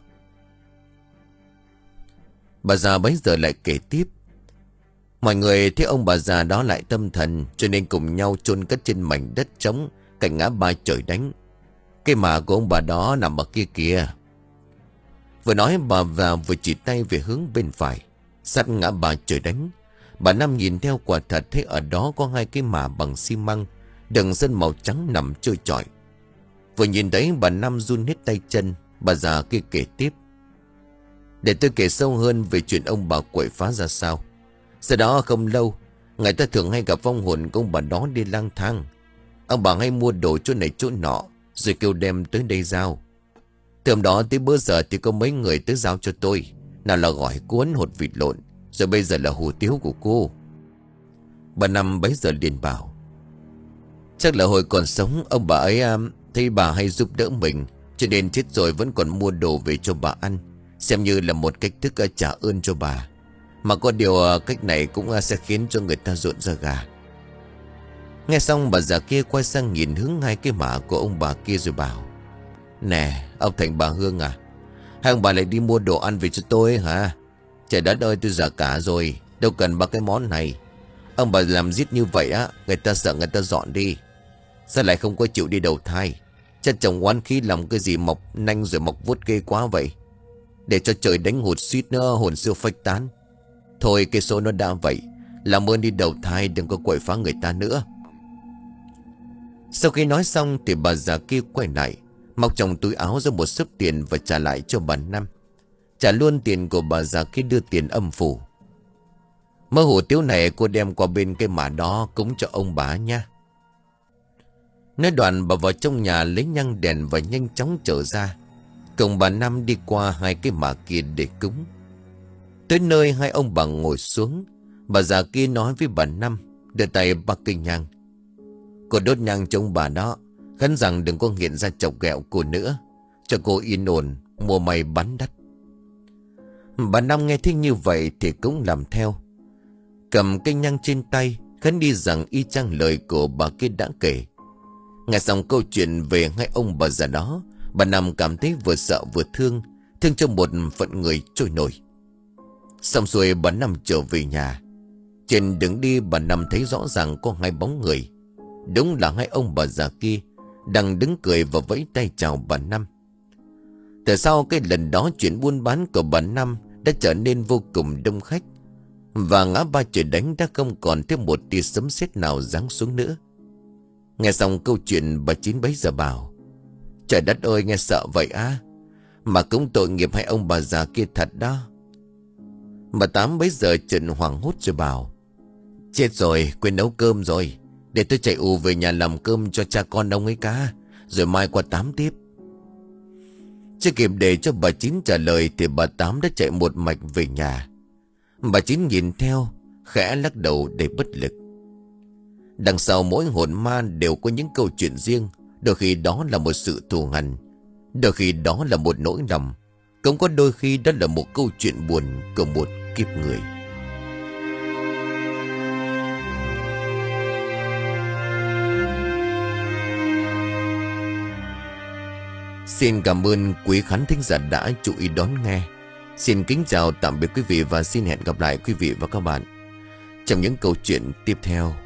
Bà già bấy giờ lại kể tiếp. Mọi người thấy ông bà già đó lại tâm thần, cho nên cùng nhau chôn cất trên mảnh đất trống cạnh ngã ba trời đánh. Cái mả của ông bà đó nằm ở kia kìa. Vừa nói bà vào vừa chỉ tay về hướng bên phải, sát ngã ba trời đánh. Bà Năm nhìn theo quả thật thấy ở đó có hai cái mả bằng xi măng, đường sân màu trắng nằm trôi chọi. Vừa nhìn thấy bà Năm run hết tay chân. Bà già kia kể tiếp. Để tôi kể sâu hơn về chuyện ông bà quậy phá ra sao. Sau đó không lâu, người ta thường hay gặp vong hồn của ông bà đó đi lang thang. Ông bà hay mua đồ chỗ này chỗ nọ, rồi kêu đem tới đây giao. Từ hôm đó tới bữa giờ thì có mấy người tới giao cho tôi. Nào là gỏi cuốn, hột vịt lộn, rồi bây giờ là hủ tiếu của cô. Bà Năm bấy giờ liền bảo, chắc là hồi còn sống ông bà ấy um, thấy bà hay giúp đỡ mình, cho nên chết rồi vẫn còn mua đồ về cho bà ăn, xem như là một cách thức uh, trả ơn cho bà. Mà có điều uh, cách này cũng uh, sẽ khiến cho người ta rộn ra gà. Nghe xong bà già kia quay sang nhìn hướng hai cái mả của ông bà kia rồi bảo, nè ông Thành bà Hương à, hai ông bà lại đi mua đồ ăn về cho tôi hả? Trời đất ơi, tôi già cả rồi, đâu cần ba cái món này. Ông bà làm giết như vậy á, người ta sợ người ta dọn đi. Sao lại không có chịu đi đầu thai? Chắc chồng oán khí làm cái gì mọc nanh rồi mọc vuốt ghê quá vậy. Để cho trời đánh hụt suýt nữa hồn siêu phách tán. Thôi cái số nó đã vậy, làm ơn đi đầu thai, đừng có quậy phá người ta nữa. Sau khi nói xong thì bà già kia quay lại, móc trong túi áo ra một xấp tiền và trả lại cho bà Năm. Trả luôn tiền của bà già kia đưa tiền âm phủ. Mớ hủ tiếu này cô đem qua bên cái mả đó cúng cho ông bà nha. Nói đoạn bà vào trong nhà lấy nhang đèn và nhanh chóng trở ra, cùng bà Năm đi qua hai cái mả kia để cúng. Tới nơi hai ông bà ngồi xuống, bà già kia nói với bà Năm, đưa tay bắt cây nhang. Cô đốt nhang cho ông bà đó, khấn rằng đừng có hiện ra chọc ghẹo cô nữa, cho cô yên ổn mua may bán đắt. Bà Năm nghe thấy như vậy thì cũng làm theo, cầm cây nhang trên tay khấn đi rằng y chang lời của bà kia đã kể. Nghe xong câu chuyện về hai ông bà già đó, bà Năm cảm thấy vừa sợ vừa thương, thương cho một phận người trôi nổi. Xong xuôi bà Năm trở về nhà. Trên đường đi bà Năm thấy rõ ràng có hai bóng người. Đúng là hai ông bà già kia đang đứng cười và vẫy tay chào bà Năm. Từ sau cái lần đó, chuyện buôn bán của bà Năm đã trở nên vô cùng đông khách. Và ngã ba trời đánh đã không còn thêm một tia sấm sét nào giáng xuống nữa. Nghe xong câu chuyện, bà Chín bấy giờ bảo: Trời đất ơi, nghe sợ vậy á. Mà cũng tội nghiệp hai ông bà già kia thật đó. Bà Tám bấy giờ chợt hoảng hốt rồi bảo: Chết rồi, quên nấu cơm rồi. Để tôi chạy ù về nhà làm cơm cho cha con ông ấy cả, rồi mai qua Tám tiếp. Chưa kịp để cho bà Chín trả lời thì bà Tám đã chạy một mạch về nhà. Bà Chín nhìn theo, khẽ lắc đầu đầy bất lực. Đằng sau mỗi hồn ma đều có những câu chuyện riêng. Đôi khi đó là một sự thù hằn, đôi khi đó là một nỗi lòng, cũng có đôi khi đó là một câu chuyện buồn của một kiếp người. Xin cảm ơn quý khán thính giả đã chú ý đón nghe. Xin kính chào tạm biệt quý vị và xin hẹn gặp lại quý vị và các bạn trong những câu chuyện tiếp theo.